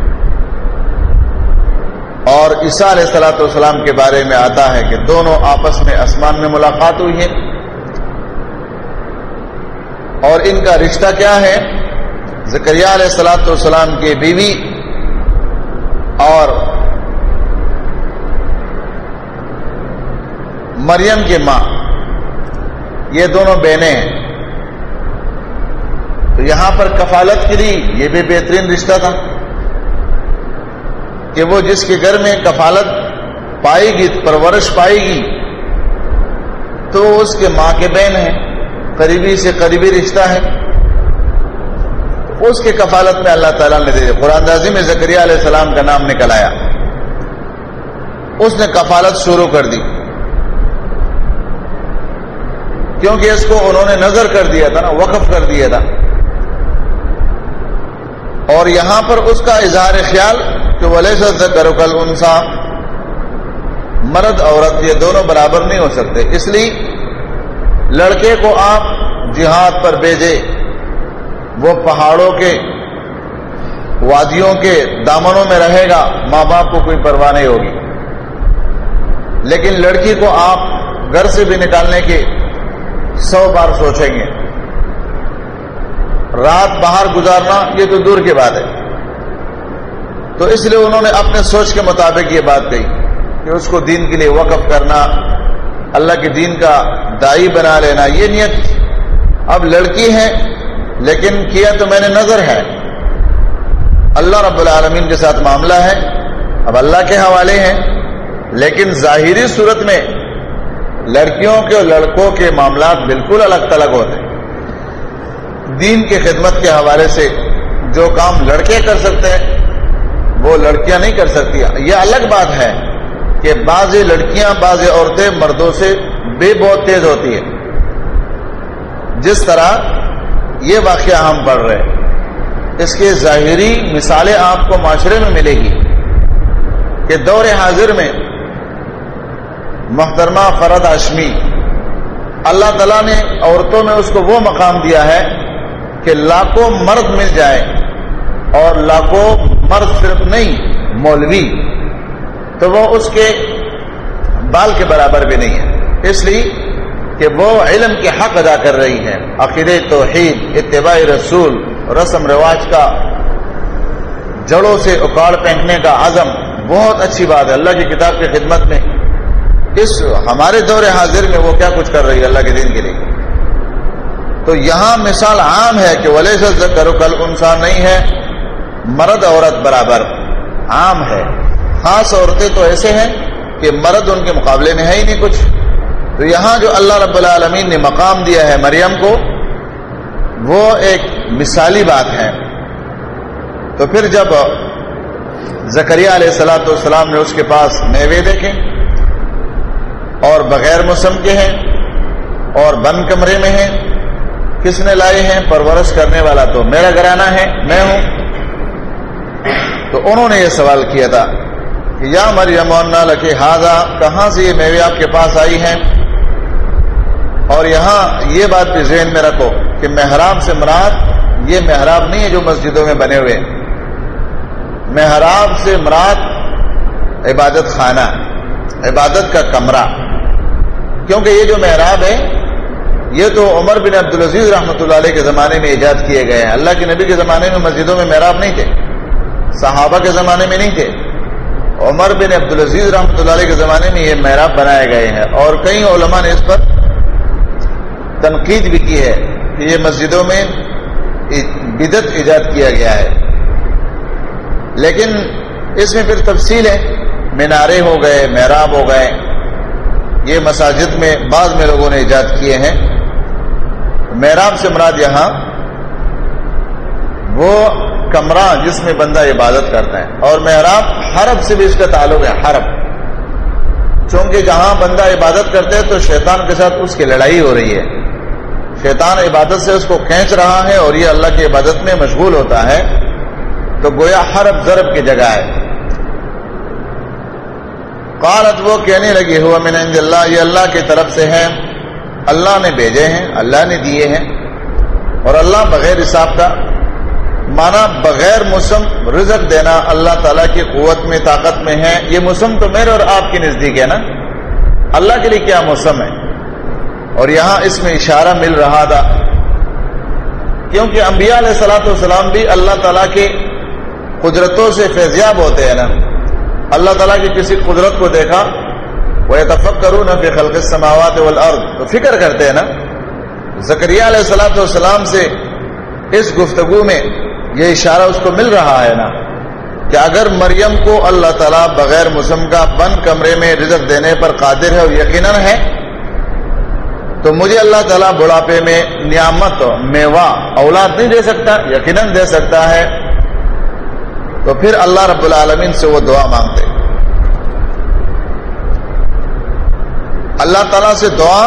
اور عیسیٰ علیہ السلام کے بارے میں آتا ہے کہ دونوں آپس میں آسمان میں ملاقات ہوئی ہے. اور ان کا رشتہ کیا ہے؟ زکریا علیہ السلام کی بیوی اور مریم کی ماں یہ دونوں بہنیں ہیں. تو یہاں پر کفالت کے لیے یہ بھی بہترین رشتہ تھا کہ وہ جس کے گھر میں کفالت پائے گی پرورش پائے گی تو اس کے ماں کے بہن ہیں قریبی سے قریبی رشتہ ہے. اس کے کفالت میں اللہ تعالیٰ نے دے دی. قرآن اندازی میں زکریا علیہ السلام کا نام نکل آیا. اس نے کفالت شروع کر دی کیونکہ اس کو انہوں نے نظر کر دیا تھا نا وقف کر دیا تھا. اور یہاں پر اس کا اظہار خیال کہ وَلَيْسَ الذَّكَرُ كَالْأُنثَىٰ مرد عورت یہ دونوں برابر نہیں ہو سکتے. اس لیے لڑکے کو آپ جہاد پر بھیجے وہ پہاڑوں کے وادیوں کے دامنوں میں رہے گا ماں باپ کو کوئی پرواہ نہیں ہوگی. لیکن لڑکی کو آپ گھر سے بھی نکالنے کے 100 بار سوچیں گے. رات باہر گزارنا یہ تو دور کی بات ہے. تو اس لیے انہوں نے اپنے سوچ کے مطابق یہ بات کہی کہ اس کو دین کے لیے وقف کرنا اللہ کے دین کا دائی بنا لینا یہ نیت. اب لڑکی ہے لیکن کیا تو میں نے نظر ہے اللہ رب العالمین کے ساتھ معاملہ ہے اب اللہ کے حوالے ہیں. لیکن ظاہری صورت میں لڑکیوں کے اور لڑکوں کے معاملات بالکل الگ تلگ ہوتے ہیں. دین کی خدمت کے حوالے سے جو کام لڑکے کر سکتے ہیں وہ لڑکیاں نہیں کر سکتی. یہ الگ بات ہے کہ بعض لڑکیاں بعض عورتیں مردوں سے بھی بہت تیز ہوتی ہیں. جس طرح یہ واقعہ ہم پڑھ رہے ہیں اس کے ظاہری مثالیں آپ کو معاشرے میں ملے گی کہ دور حاضر میں محترمہ فرد ہاشمی اللہ تعالیٰ نے عورتوں میں اس کو وہ مقام دیا ہے کہ لاکھوں مرد مل جائے اور لاکھوں مرد صرف نہیں مولوی تو وہ اس کے بال کے برابر بھی نہیں ہے. اس لیے کہ وہ علم کے حق ادا کر رہی ہیں. عقیدہ توحید اتباع رسول رسم رواج کا جڑوں سے اکاڑ پھینکنے کا عزم بہت اچھی بات ہے. اللہ کی کتاب کی خدمت میں اس ہمارے دور حاضر میں وہ کیا کچھ کر رہی ہے اللہ کے دین کے لیے. تو یہاں مثال عام ہے کہ وَلَيْسَ الذَّكَرُ كَالْأُنثَىٰ نہیں ہے مرد عورت برابر عام ہے. خاص عورتیں تو ایسے ہیں کہ مرد ان کے مقابلے میں ہے ہی نہیں کچھ. تو یہاں جو اللہ رب العالمین نے مقام دیا ہے مریم کو وہ ایک مثالی بات ہے. تو پھر جب زکریا علیہ السلام نے اس کے پاس میوے دیکھے اور بغیر موسم کے ہیں اور بند کمرے میں ہیں کس نے لائے ہیں پرورش کرنے والا تو میرا گھرانہ ہے میں ہوں. تو انہوں نے یہ سوال کیا تھا کہ یا مریم انا لکی ھذا کہاں سے یہ میوے آپ کے پاس آئی ہیں. اور یہاں یہ بات بھی ذہن میں رکھو کہ محراب سے مراد یہ محراب نہیں ہے جو مسجدوں میں بنے ہوئے محراب سے مراد عبادت خانہ، عبادت کا کمرہ، کیونکہ یہ جو محراب ہے یہ تو عمر بن عبدالعزیز رحمۃ اللہ علیہ کے زمانے میں ایجاد کیے گئے ہیں۔ اللہ کے نبی کے زمانے میں مسجدوں میں محراب نہیں تھے، صحابہ کے زمانے میں نہیں تھے، عمر بن عبدالعزیز رحمۃ اللہ علیہ کے زمانے میں یہ محراب بنائے گئے ہیں، اور کئی علماء نے اس پر تنقید بھی کی ہے کہ یہ مسجدوں میں بدعت ایجاد کیا گیا ہے، لیکن اس میں پھر تفصیل ہے، مینارے ہو گئے، محراب ہو گئے، یہ مساجد میں بعض میں لوگوں نے ایجاد کیے ہیں۔ محراب سے مراد یہاں وہ کمرہ جس میں بندہ عبادت کرتا ہے، اور محراب حرم سے بھی اس کا تعلق ہے، حرم، چونکہ جہاں بندہ عبادت کرتے ہے تو شیطان کے ساتھ اس کی لڑائی ہو رہی ہے، شیطان عبادت سے اس کو کھینچ رہا ہے اور یہ اللہ کی عبادت میں مشغول ہوتا ہے، تو گویا حرب ضرب کی جگہ ہے۔ قالت، وہ کہنے لگی، ہوا من عند اللہ، یہ اللہ کی طرف سے ہے، اللہ نے بھیجے ہیں، اللہ نے دیے ہیں، اور اللہ بغیر حساب کا، مانا بغیر موسم رزق دینا اللہ تعالیٰ کی قوت میں، طاقت میں ہے۔ یہ موسم تو میرے اور آپ کے نزدیک ہے نا، اللہ کے لیے کیا موسم ہے؟ اور یہاں اس میں اشارہ مل رہا تھا کیونکہ انبیاء علیہ الصلوۃ والسلام بھی اللہ تعالیٰ کی قدرتوں سے فیضیاب ہوتے ہیں نا۔ اللہ تعالیٰ کی کسی قدرت کو دیکھا، وَيَتَفَكَّرُونَ فِي خَلْقِ السَّمَاوَاتِ وَالْأَرْضِ، تو فکر کرتے ہیں نا۔ زکریا علیہ الصلوۃ والسلام سے اس گفتگو میں یہ اشارہ اس کو مل رہا ہے نا کہ اگر مریم کو اللہ تعالیٰ بغیر موسم کا بند کمرے میں رزق دینے پر قادر ہے اور یقیناً ہے، تو مجھے اللہ تعالیٰ بڑھاپے میں نعمت، میوہ، اولاد نہیں دے سکتا؟ یقیناً دے سکتا ہے۔ تو پھر اللہ رب العالمین سے وہ دعا مانگتے، اللہ تعالیٰ سے دعا،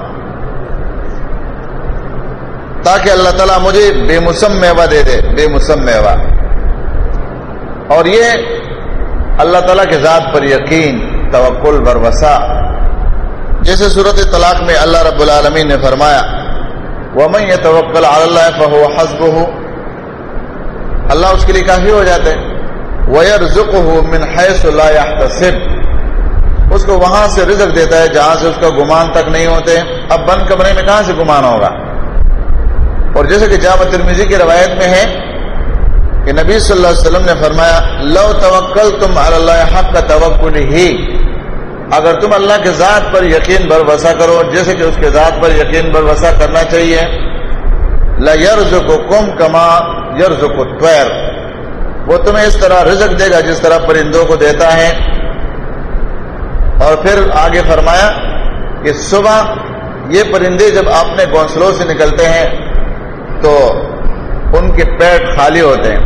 تاکہ اللہ تعالیٰ مجھے بے موسم میوہ دے دے، بے موسم میوہ۔ اور یہ اللہ تعالیٰ کے ذات پر یقین، توکل، بھروسہ، جیسے سورۃ طلاق میں اللہ رب العالمین نے فرمایا وَمَن يَتَوَكَّلْ عَلَى اللَّهِ فَهُوَ حَسْبُهُ، اللہ اس کے لیے کافی ہو جاتے ہیں۔ وَيَرْزُقُهُ مِنْ حَيْثُ لَا يَحْتَسِبُ، اس کو وہاں سے رزق دیتا ہے جہاں سے اس کا گمان تک نہیں ہوتے۔ اب بند کمرے میں کہاں سے گمان ہوگا؟ اور جیسے کہ جامع ترمذی کی روایت میں ہے کہ نبی صلی اللہ علیہ وسلم نے فرمایا لَوْ تَوَكَّلْتُمْ عَلَى اللَّهِ حَقَّ تَوَكُّلِهِ، اگر تم اللہ کے ذات پر یقین بھروسہ کرو جیسے کہ اس کے ذات پر یقین بھروسہ کرنا چاہیے، لَيَرْزُقُكُمْ كَمَا يَرْزُقُ الطَّيْرَ، وہ تمہیں اس طرح رزق دے گا جس طرح پرندوں کو دیتا ہے۔ اور پھر آگے فرمایا کہ صبح یہ پرندے جب اپنے گھونسلوں سے نکلتے ہیں تو ان کے پیٹ خالی ہوتے ہیں،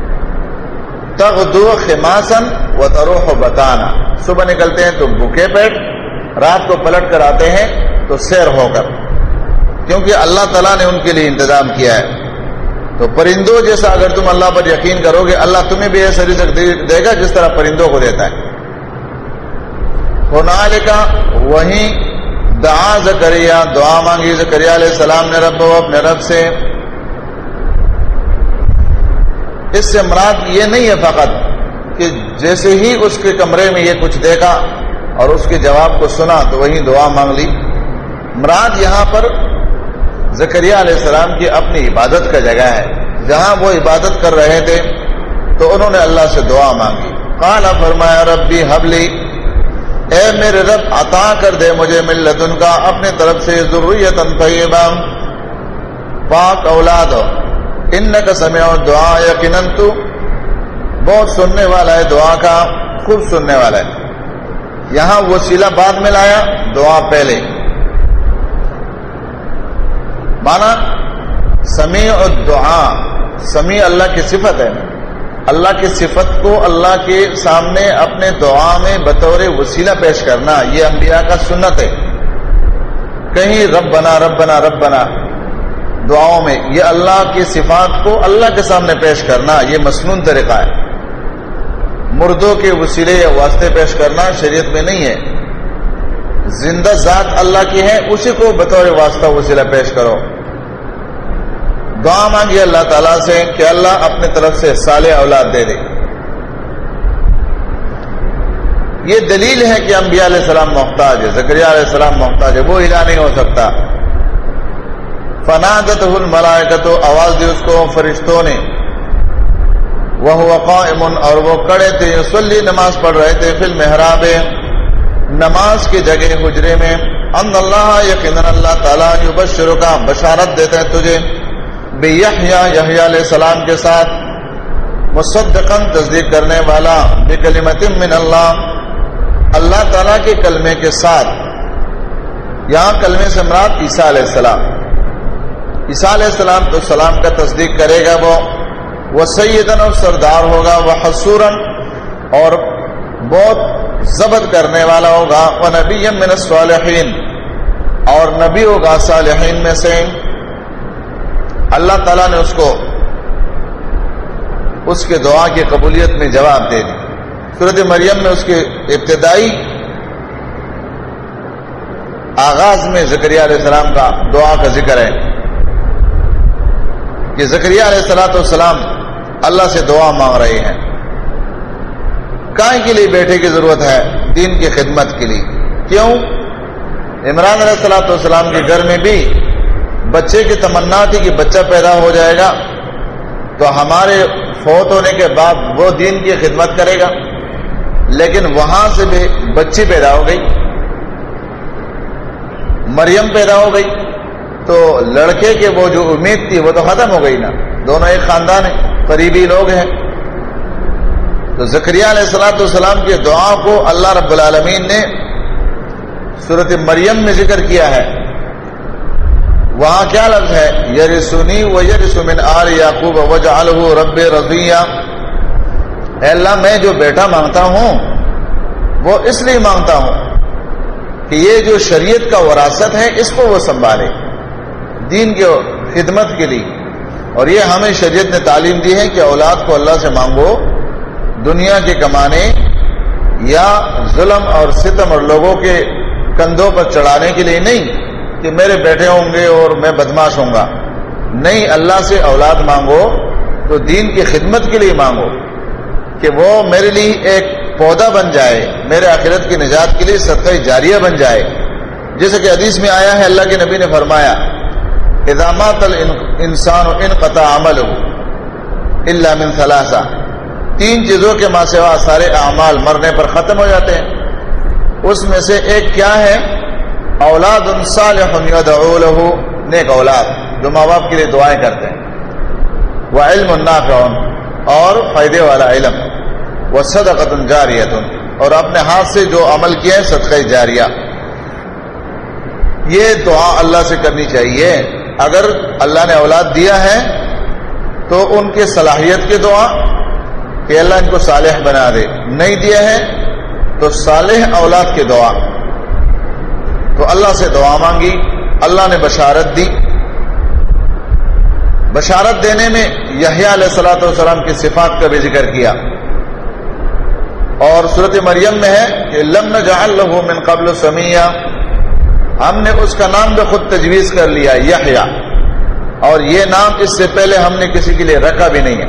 تغدو خماسا وتروح بطانا، صبح نکلتے ہیں تو بھوکے پیٹ، رات کو پلٹ کر آتے ہیں تو سیر ہو کر، کیونکہ اللہ تعالیٰ نے ان کے لیے انتظام کیا ہے۔ تو پرندوں جیسا اگر تم اللہ پر یقین کرو گے، اللہ تمہیں بھی ایسا رزق دے گا جس طرح پرندوں کو دیتا ہے۔ ہنالک، وہیں دعا زکریا، دعا مانگی زکریا علیہ السلام نے رب و اپنے رب سے۔ اس سے مراد یہ نہیں ہے فقط کہ جیسے ہی اس کے کمرے میں یہ کچھ دیکھا اور اس کے جواب کو سنا تو وہی دعا مانگ لی، مراد یہاں پر زکریا علیہ السلام کی اپنی عبادت کا جگہ ہے، جہاں وہ عبادت کر رہے تھے تو انہوں نے اللہ سے دعا مانگی۔ قال، فرمایا ربی حب لی، اے میرے رب عطا کر دے مجھے من لدن کا اپنے طرف سے ذریۃ طیبہ، پاک اولاد ہو، انک سمیع الدعاء، یقیناً تو بہت سننے والا ہے دعا کا، خوب سننے والا ہے۔ یہاں وسیلہ بعد میں لایا، دعا پہلے، مانا سمیع الدعاء، سمیع اللہ کی صفت ہے، اللہ کی صفت کو اللہ کے سامنے اپنے دعا میں بطور وسیلہ پیش کرنا، یہ انبیاء کا سنت ہے۔ کہیں ربنا ربنا ربنا دعاؤں میں یہ اللہ کی صفات کو اللہ کے سامنے پیش کرنا، یہ مسنون طریقہ ہے۔ مردوں کے وسیلے یا واسطے پیش کرنا شریعت میں نہیں ہے، زندہ ذات اللہ کی ہے، اسی کو بطور واسطہ وسیلہ پیش کرو۔ دعا مانگی اللہ تعالیٰ سے کہ اللہ اپنے طرف سے صالح اولاد دے دے۔ یہ دلیل ہے کہ انبیاء علیہ السلام محتاج ہے، زکریا علیہ السلام محتاج ہے، وہ الہ نہیں ہو سکتا۔ فنادتہ الملائکۃ، آواز دی اس کو فرشتوں نے، وہو قائم، اور وہ کھڑے تھے، یصلی، نماز پڑھ رہے تھے، فی المحراب، نماز کی جگہ حجرے میں، ان اللہ، یقینا اللہ تعالیٰ، یبشرک، بشارت دیتے ہیں تجھے، بیحییٰ، یحییٰ علیہ السلام کے ساتھ، مصدقا، تصدیق کرنے والا، بکلمۃ من اللہ، اللہ تعالیٰ کے کلمے کے ساتھ۔ یہاں کلمے سے مراد عیسیٰ علیہ السلام، عیسیٰ علیہ السلام تو سلام کا تصدیق کرے گا، وہ سیدن، اور سردار ہوگا، وہ حسورن، اور بہت ضبط کرنے والا ہوگا، وہ نبی من الصالحین، اور نبی ہوگا صالحین میں سے۔ اللہ تعالیٰ نے اس کو اس کے دعا کی قبولیت میں جواب دے دی۔ سورۃ مریم میں اس کے ابتدائی آغاز میں زکریا علیہ السلام کا دعا کا ذکر ہے کہ زکریا علیہ السلام اللہ سے دعا مانگ رہے ہیں۔ کائیں کے لیے بیٹے کی ضرورت ہے؟ دین کی خدمت کے لیے۔ کیوں؟ عمران علیہ السلام کے گھر میں بھی بچے کی تمنا تھی کہ بچہ پیدا ہو جائے گا تو ہمارے فوت ہونے کے بعد وہ دین کی خدمت کرے گا، لیکن وہاں سے بھی بچی پیدا ہو گئی، مریم پیدا ہو گئی، تو لڑکے کے وہ جو امید تھی وہ تو ختم ہو گئی نا، دونوں ایک خاندان ہیں، قریبی لوگ ہیں۔ تو زکریا علیہ السلام کی دعا کو اللہ رب العالمین نے سورۃ مریم میں ذکر کیا ہے۔ وہاں کیا لفظ ہے؟ یرثنی ویرث من آل یعقوب واجعلہ رب رضیہ۔ اے اللہ، میں جو بیٹا مانگتا ہوں وہ اس لیے مانگتا ہوں کہ یہ جو شریعت کا وراثت ہے اس کو وہ سنبھالے، دین کی خدمت کے لیے۔ اور یہ ہمیں شریعت نے تعلیم دی ہے کہ اولاد کو اللہ سے مانگو، دنیا کے کمانے یا ظلم اور ستم اور لوگوں کے کندھوں پر چڑھانے کے لیے نہیں کہ میرے بیٹے ہوں گے اور میں بدماش ہوں گا، نہیں، اللہ سے اولاد مانگو تو دین کی خدمت کے لیے مانگو کہ وہ میرے لیے ایک پودا بن جائے، میرے آخرت کی نجات کے لیے صدقہ جاریہ بن جائے۔ جیسے کہ حدیث میں آیا ہے، اللہ کے نبی نے فرمایا، اذا مات الانسان انقطع عمله الا من ثلاثہ، تین چیزوں کے ماں سوا سارے اعمال مرنے پر ختم ہو جاتے ہیں۔ اس میں سے ایک کیا ہے؟ اولاد صالح یدعو له، نیک اولاد جو ماں باپ کے لیے دعائیں کرتے ہیں، وعلم نافع، اور فائدے والا علم، وصدقۃ جاریۃ، اور اپنے ہاتھ سے جو عمل کیا ہے صدقہ جاریہ۔ یہ دعا اللہ سے کرنی چاہیے۔ اگر اللہ نے اولاد دیا ہے تو ان کے صلاحیت کی دعا کہ اللہ ان کو صالح بنا دے، نہیں دیا ہے تو صالح اولاد کی دعا۔ تو اللہ سے دعا مانگی، اللہ نے بشارت دی۔ بشارت دینے میں یحییٰ علیہ السلام کی صفات کا بھی ذکر کیا، اور سورۃ مریم میں ہے کہ لم نجعل له من قبل سمیہ، ہم نے اس کا نام بھی خود تجویز کر لیا، یحییٰ، اور یہ نام اس سے پہلے ہم نے کسی کے لیے رکھا بھی نہیں ہے۔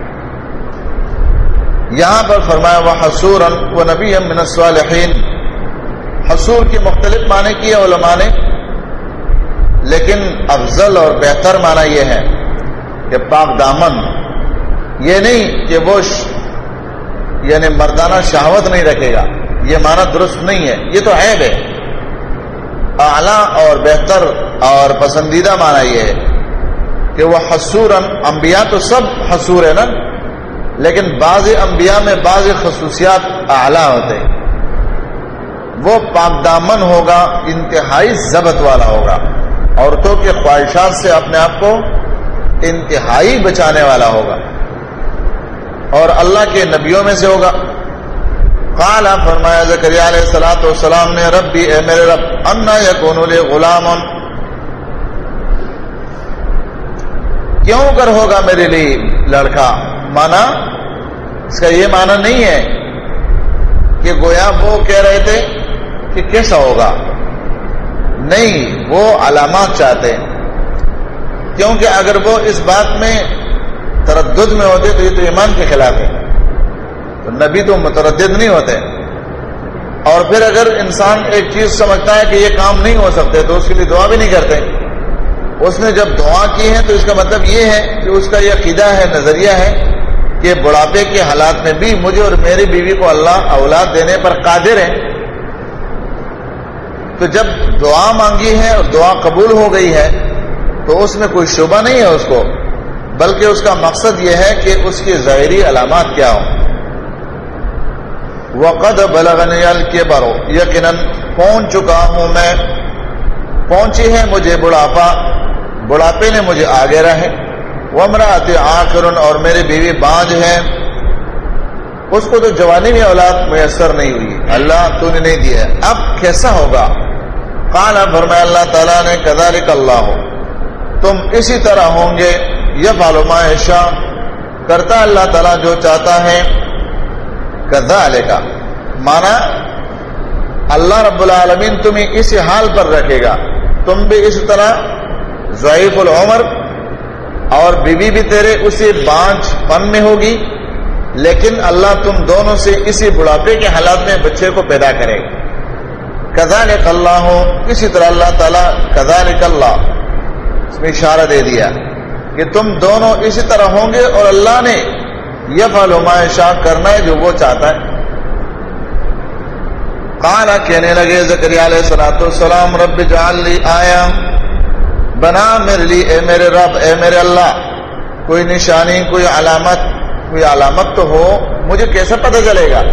یہاں پر فرمایا وحسورا ونبیا من الصالحین۔ حسور کی مختلف معنی کیے علماء نے، لیکن افضل اور بہتر معنی یہ ہے کہ پاک دامن، یہ نہیں کہ وہ یعنی مردانہ شہوت نہیں رکھے گا، یہ معنی درست نہیں ہے، یہ تو عیب ہے۔ اعلیٰ اور بہتر اور پسندیدہ معنی یہ ہے کہ وہ حسوراً، انبیاء تو سب حسور ہے نا، لیکن بعض انبیاء میں بعض خصوصیات اعلیٰ ہوتے ہیں۔ وہ پاک دامن ہوگا، انتہائی ضبط والا ہوگا، عورتوں کے خواہشات سے اپنے آپ کو انتہائی بچانے والا ہوگا، اور اللہ کے نبیوں میں سے ہوگا۔ قال، فرمایا زکریا علیہ السلام نے، ربی، اے میرے رب، انا یکون لی غلام، کیوں کر ہوگا میرے لیے لڑکا؟ مانا اس کا یہ معنی نہیں ہے کہ گویا وہ کہہ رہے تھے کہ کیسا ہوگا، نہیں، وہ علامات چاہتے ہیں، کیونکہ اگر وہ اس بات میں تردد میں ہوتے تو یہ تو ایمان کے خلاف ہے، تو نبی تو متردد نہیں ہوتے، اور پھر اگر انسان ایک چیز سمجھتا ہے کہ یہ کام نہیں ہو سکتے تو اس کے لیے دعا بھی نہیں کرتے. اس نے جب دعا کی ہے تو اس کا مطلب یہ ہے کہ اس کا یہ عقیدہ ہے, نظریہ ہے کہ بڑھاپے کے حالات میں بھی مجھے اور میری بیوی کو اللہ اولاد دینے پر قادر ہے. تو جب دعا مانگی ہے اور دعا قبول ہو گئی ہے تو اس میں کوئی شبہ نہیں ہے اس کو, بلکہ اس کا مقصد یہ ہے کہ اس کی ظاہری علامات کیا ہوں. وَقَدْ بَلَغَنِيَ الْكِبَرُ, یقیناً پہنچ چکا ہوں میں, پہنچی ہے مجھے بڑھاپا, بڑھاپے نے مجھے آگے رہے. وَامْرَأَتِي عَاقِرٌ, اور میری بیوی بانجھ ہے, اس کو تو جوانی میں اولاد میسر نہیں ہوئی, اللہ تو نے نہیں دیا, اب کیسا ہوگا؟ قال, فرمایا اللہ تعالیٰ نے, كَذَلِكَ اللَّهُ, تم اسی طرح ہوں گے, يَفْعَلُ مَا يَشَاءُ, کرتا اللہ تعالیٰ جو چاہتا ہے. كَذَلِكَ مانا اللہ رب العالمین تمہیں اسی حال پر رکھے گا, تم بھی اس طرح ضعیف العمر اور بیوی بھی تیرے اسی بانجھ پن میں ہوگی, لیکن اللہ تم دونوں سے اسی بڑھاپے کے حالات میں بچے کو پیدا کرے گا. كَذَلِكَ اللَّهُ, اسی طرح اللہ تعالیٰ, كَذَلِكَ اللَّهُ, اس میں اشارہ دے دیا کہ تم دونوں اسی طرح ہوں گے اور اللہ نے يَفْعَلُ مَا يَشَاءُ, کرنا ہے جو وہ چاہتا ہے. قال, کہنے لگے زکریا علیہ السلام, رب اجعل لی آیا, بنا میرے لیے اے میرے رب, اے میرے اللہ, کوئی نشانی, کوئی علامت تو ہو, مجھے کیسے پتہ چلے گا؟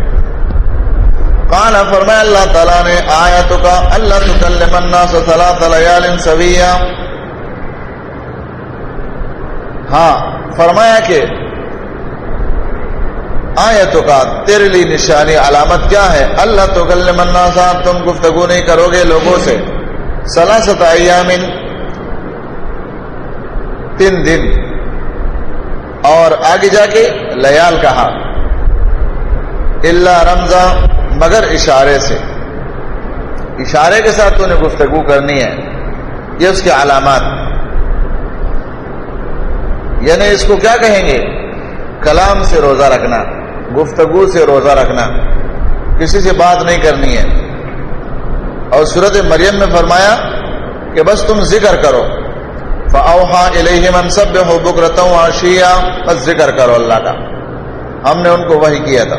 قال, فرمایا اللہ تعالیٰ نے, آیتک الا تکلم الناس ثلاث لیال سویا. ہاں, فرمایا کہ آیتوں کا تیرے لیے نشانی علامت کیا ہے؟ اللہ تکلم الناس, تم گفتگو نہیں کرو گے لوگوں سے, ثلاثۃ ایام, 3 دن, اور آگے جا کے لیال کہا, الا رمزا, مگر اشارے سے, اشارے کے ساتھ تو نے گفتگو کرنی ہے, یہ اس کے علامات. یعنی اس کو کیا کہیں گے؟ کلام سے روزہ رکھنا, گفتگو سے روزہ رکھنا, کسی سے بات نہیں کرنی ہے. اور سورۃ مریم میں فرمایا کہ بس تم ذکر کرو, فَأَوْحَىٰ إِلَيْهِمْ أَنْ سَبِّحُوا بُكْرَةً وَعَشِيًّا, بس ذکر کرو اللہ کا, ہم نے ان کو وحی کیا تھا.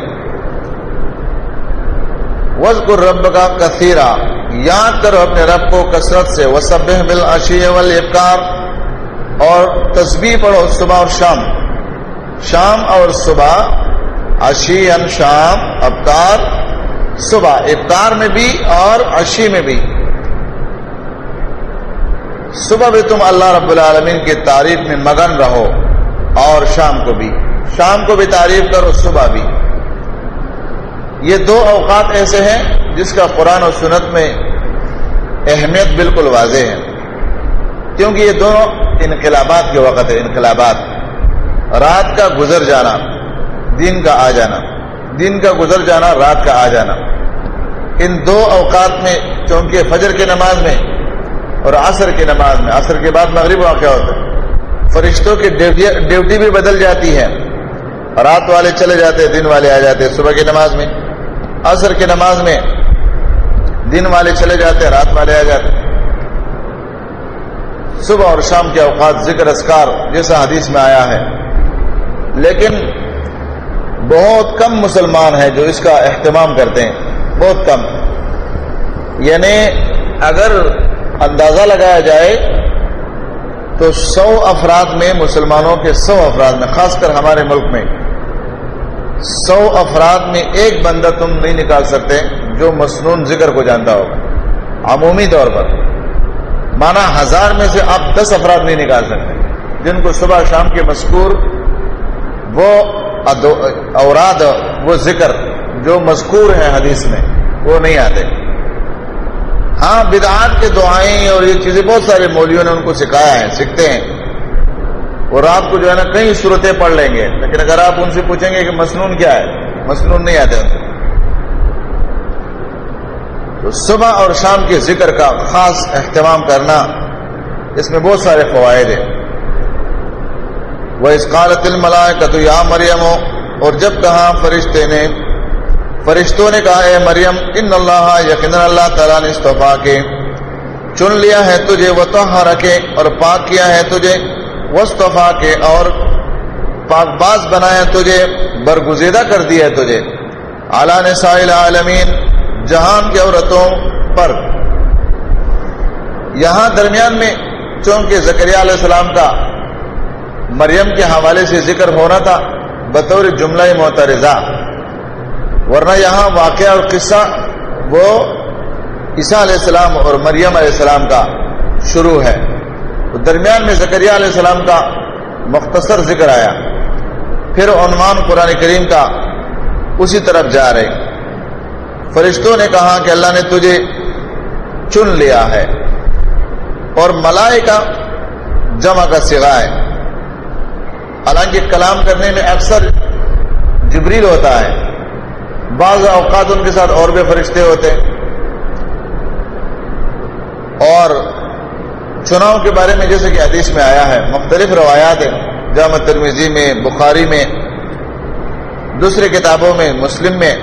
وَاذْكُرْ رَبَّكَ كَثِيرًا, یاد کرو اپنے رب کو کثرت سے, وَسَبِّحْ بِالْعَشِيِّ وَالْإِبْكَارِ, اور تسبیح پڑھو صبح اور شام, شام اور صبح, عشیًا شام, ابکار صبح, ابکار میں بھی اور عشی میں بھی. صبح بھی تم اللہ رب العالمین کی تعریف میں مگن رہو, اور شام کو بھی تعریف کرو, صبح بھی. یہ 2 اوقات ایسے ہیں جس کا قرآن و سنت میں اہمیت بالکل واضح ہے, کیونکہ یہ دونوں انقلابات کے وقت ہے. انقلابات, رات کا گزر جانا, دن کا آ جانا, دن کا گزر جانا, رات کا آ جانا. ان 2 اوقات میں, چونکہ فجر کی نماز میں اور عصر کی نماز میں, عصر کے بعد مغرب واقع ہوتا ہے, فرشتوں کی ڈیوٹی بھی بدل جاتی ہے, رات والے چلے جاتے, دن والے آ جاتے. صبح کی نماز میں, عصر کی نماز میں دن والے چلے جاتے, رات والے آ جاتے. صبح اور شام کے اوقات ذکر اذکار جیسا حدیث میں آیا ہے, لیکن بہت کم مسلمان ہیں جو اس کا اہتمام کرتے ہیں, بہت کم. یعنی اگر اندازہ لگایا جائے تو 100 افراد میں, مسلمانوں کے 100 افراد میں, خاص کر ہمارے ملک میں 100 افراد میں ایک بندہ تم نہیں نکال سکتے جو مسنون ذکر کو جانتا ہوگا عمومی طور پر. مانا 1000 میں سے آپ 10 افراد نہیں نکال سکتے جن کو صبح شام کے مذکور وہ اوراد, وہ ذکر جو مذکور ہیں حدیث میں, وہ نہیں آتے. ہاں, بدعات کے دعائیں اور یہ چیزیں بہت سارے مولویوں نے ان کو سکھایا ہے, سیکھتے ہیں, اور رات کو جو ہے نا کئی صورتیں پڑھ لیں گے, لیکن اگر آپ ان سے پوچھیں گے کہ مسنون کیا ہے, مسنون نہیں آتے ان سے. تو صبح اور شام کے ذکر کا خاص اہتمام کرنا, اس میں بہت سارے فوائد ہیں. وَإِذْ قَالَتِ الْمَلَائِكَةُ يَا مَرْيَمُ, اور جب کہا فرشتے نے, فرشتوں نے کہا اے مریم ان اللہ یقینا اللہ تعالیٰ نے اصطفا کے چن لیا ہے تجھے، وطہر کے اور پاک کیا ہے تجھے، واصطفا کے اور پاک باز بنایا تجھے، برگزیدہ کر دیا ہے تجھے، علی نساء العالمین جہان کی عورتوں پر۔ یہاں درمیان میں چونکہ زکریا علیہ السلام کا مریم کے حوالے سے ذکر ہونا تھا بطور جملہ معترضہ، ورنہ یہاں واقعہ اور قصہ وہ عیسیٰ علیہ السلام اور مریم علیہ السلام کا شروع ہے، تو درمیان میں زکریا علیہ السلام کا مختصر ذکر آیا، پھر عنوان قرآن کریم کا اسی طرف جا رہے۔ فرشتوں نے کہا کہ اللہ نے تجھے چن لیا ہے، اور ملائکہ جمع کا صیغہ ہے، حالانکہ کلام کرنے میں اکثر جبریل ہوتا ہے، بعض اوقات ان کے ساتھ اور بھی فرشتے ہوتے ہیں۔ اور چناؤ کے بارے میں جیسے کہ حدیث میں آیا ہے، مختلف روایات ہیں، جامع ترمذی میں، بخاری میں، دوسری کتابوں میں، مسلم میں،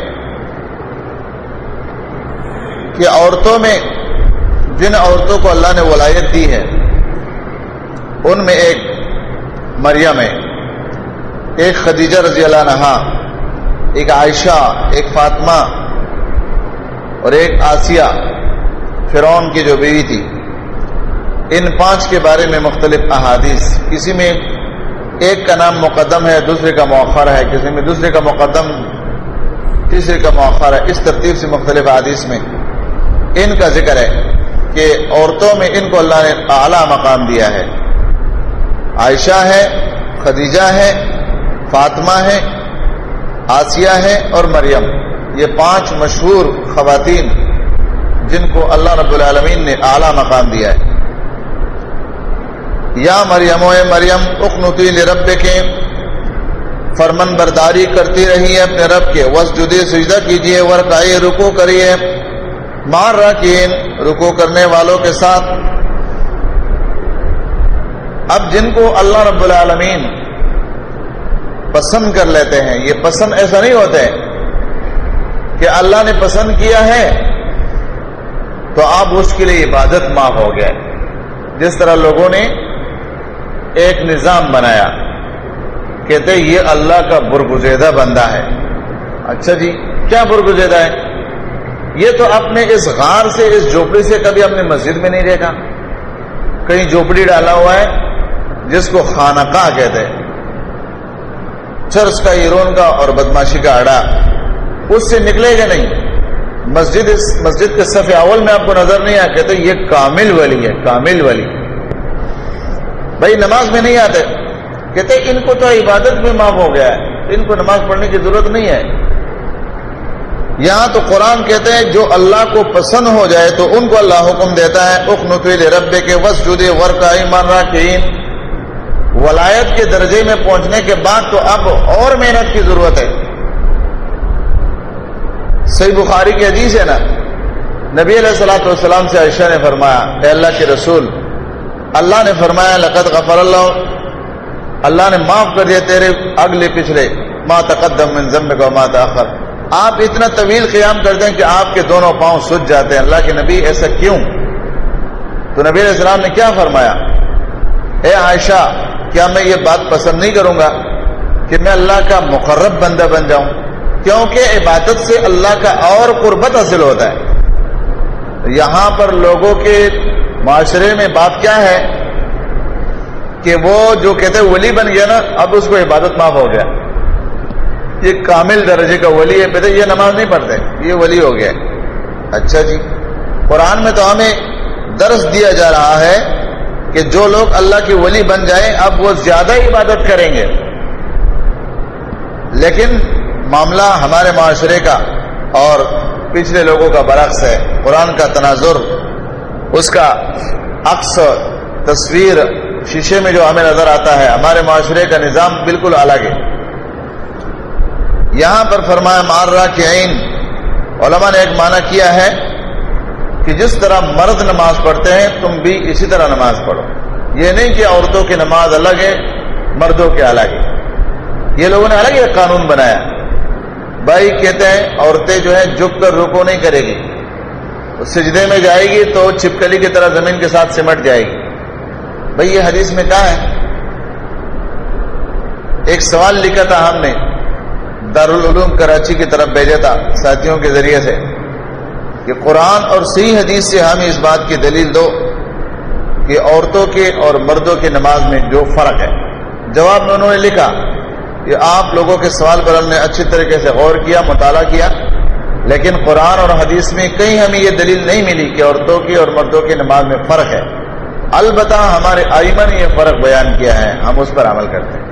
کہ عورتوں میں جن عورتوں کو اللہ نے ولایت دی ہے ان میں ایک مریم ہے، ایک خدیجہ رضی اللہ عنہا، ایک عائشہ، ایک فاطمہ اور ایک آسیہ فرعون کی جو بیوی تھی۔ ان 5 کے بارے میں مختلف احادیث، کسی میں ایک کا نام مقدم ہے، دوسرے کا مؤخر ہے، کسی میں دوسرے کا مقدم، تیسرے کا مؤخر ہے، اس ترتیب سے مختلف احادیث میں ان کا ذکر ہے کہ عورتوں میں ان کو اللہ نے اعلیٰ مقام دیا ہے۔ عائشہ ہے، خدیجہ ہے، فاطمہ ہے، آسیہ ہے اور مریم، یہ 5 مشہور خواتین جن کو اللہ رب العالمین نے اعلیٰ مقام دیا ہے۔ یا مریم اے مریم اقنتی لربک، فرمان برداری کرتی رہیے اپنے رب کے، واسجدی سجدہ کیجیے، ورکعی رکوع کریے، مع الراکعین رکوع کرنے والوں کے ساتھ۔ اب جن کو اللہ رب العالمین پسند کر لیتے ہیں، یہ پسند ایسا نہیں ہوتا ہے کہ اللہ نے پسند کیا ہے تو اب اس کے لیے عبادت معاف ہو گیا ہے۔ جس طرح لوگوں نے ایک نظام بنایا، کہتے یہ اللہ کا برگزیدہ بندہ ہے۔ اچھا جی، کیا برگزیدہ ہے؟ یہ تو اپنے اس غار سے، اس جھوپڑی سے کبھی اپنے مسجد میں نہیں دیکھا، کہیں جھوپڑی ڈالا ہوا ہے جس کو خانقاہ کہتے ہیں، چرس کا، ایرون کا اور بدماشی کا اڈا، اس سے نکلے گا نہیں۔ مسجد کے صف اول میں آپ کو نظر نہیں آیا، کہتے یہ کامل ولی ہے، کامل ولی۔ بھائی نماز میں نہیں آتے، کہتے ان کو تو عبادت میں معاف ہو گیا ہے، ان کو نماز پڑھنے کی ضرورت نہیں ہے۔ یہاں تو قرآن کہتے ہیں جو اللہ کو پسند ہو جائے تو ان کو اللہ حکم دیتا ہے اقنتی لربک واسجدی وارکعی مع الراکعین۔ ولایت کے درجے میں پہنچنے کے بعد تو اب اور محنت کی ضرورت ہے۔ صحیح بخاری کی حدیث ہے نا، نبی علیہ الصلوۃ والسلام سے عائشہ نے فرمایا، اے اللہ کے رسول، اللہ نے فرمایا لقد غفر اللہ نے معاف کر دیا تیرے اگلے پچھلے، ما تقدم من ذنبک وما تاخر۔ آپ اتنا طویل قیام کرتے ہیں کہ آپ کے دونوں پاؤں سج جاتے ہیں، اللہ کے نبی ایسا کیوں؟ تو نبی علیہ السلام نے کیا فرمایا، اے عائشہ کیا میں یہ بات پسند نہیں کروں گا کہ میں اللہ کا مقرب بندہ بن جاؤں؟ کیونکہ عبادت سے اللہ کا اور قربت حاصل ہوتا ہے۔ یہاں پر لوگوں کے معاشرے میں بات کیا ہے کہ وہ جو کہتے ہیں ولی بن گیا نا، اب اس کو عبادت معاف ہو گیا، یہ کامل درجے کا ولی ہے، کہتے یہ نماز نہیں پڑھتے، یہ ولی ہو گیا۔ اچھا جی، قرآن میں تو ہمیں درس دیا جا رہا ہے کہ جو لوگ اللہ کے ولی بن جائیں اب وہ زیادہ عبادت کریں گے، لیکن معاملہ ہمارے معاشرے کا اور پچھلے لوگوں کا برعکس ہے۔ قرآن کا تناظر، اس کا عکس تصویر شیشے میں جو ہمیں نظر آتا ہے، ہمارے معاشرے کا نظام بالکل الگ ہے۔ یہاں پر فرمایا مع الراکعین، علماء نے ایک معنی کیا ہے کہ جس طرح مرد نماز پڑھتے ہیں تم بھی اسی طرح نماز پڑھو۔ یہ نہیں کہ عورتوں کی نماز الگ ہے، مردوں کے الگ ہے، یہ لوگوں نے الگ ایک قانون بنایا۔ بھائی کہتے ہیں عورتیں جو ہے جھک کر رکوع نہیں کرے گی، سجدے میں جائے گی تو چھپکلی کی طرح زمین کے ساتھ سمٹ جائے گی. بھائی یہ حدیث میں کہاں ہے؟ ایک سوال لکھا تھا ہم نے، دارالعلوم کراچی کی طرف بھیجا تھا ساتھیوں کے ذریعے سے کہ قرآن اور صحیح حدیث سے ہمیں اس بات کی دلیل دو کہ عورتوں کے اور مردوں کی نماز میں جو فرق ہے. جواب میں انہوں نے لکھا کہ آپ لوگوں کے سوال پر ہم نے اچھی طریقے سے غور کیا، مطالعہ کیا، لیکن قرآن اور حدیث میں کہیں ہمیں یہ دلیل نہیں ملی کہ عورتوں کی اور مردوں کی نماز میں فرق ہے. البتہ ہمارے ائمہ نے یہ فرق بیان کیا ہے، ہم اس پر عمل کرتے ہیں.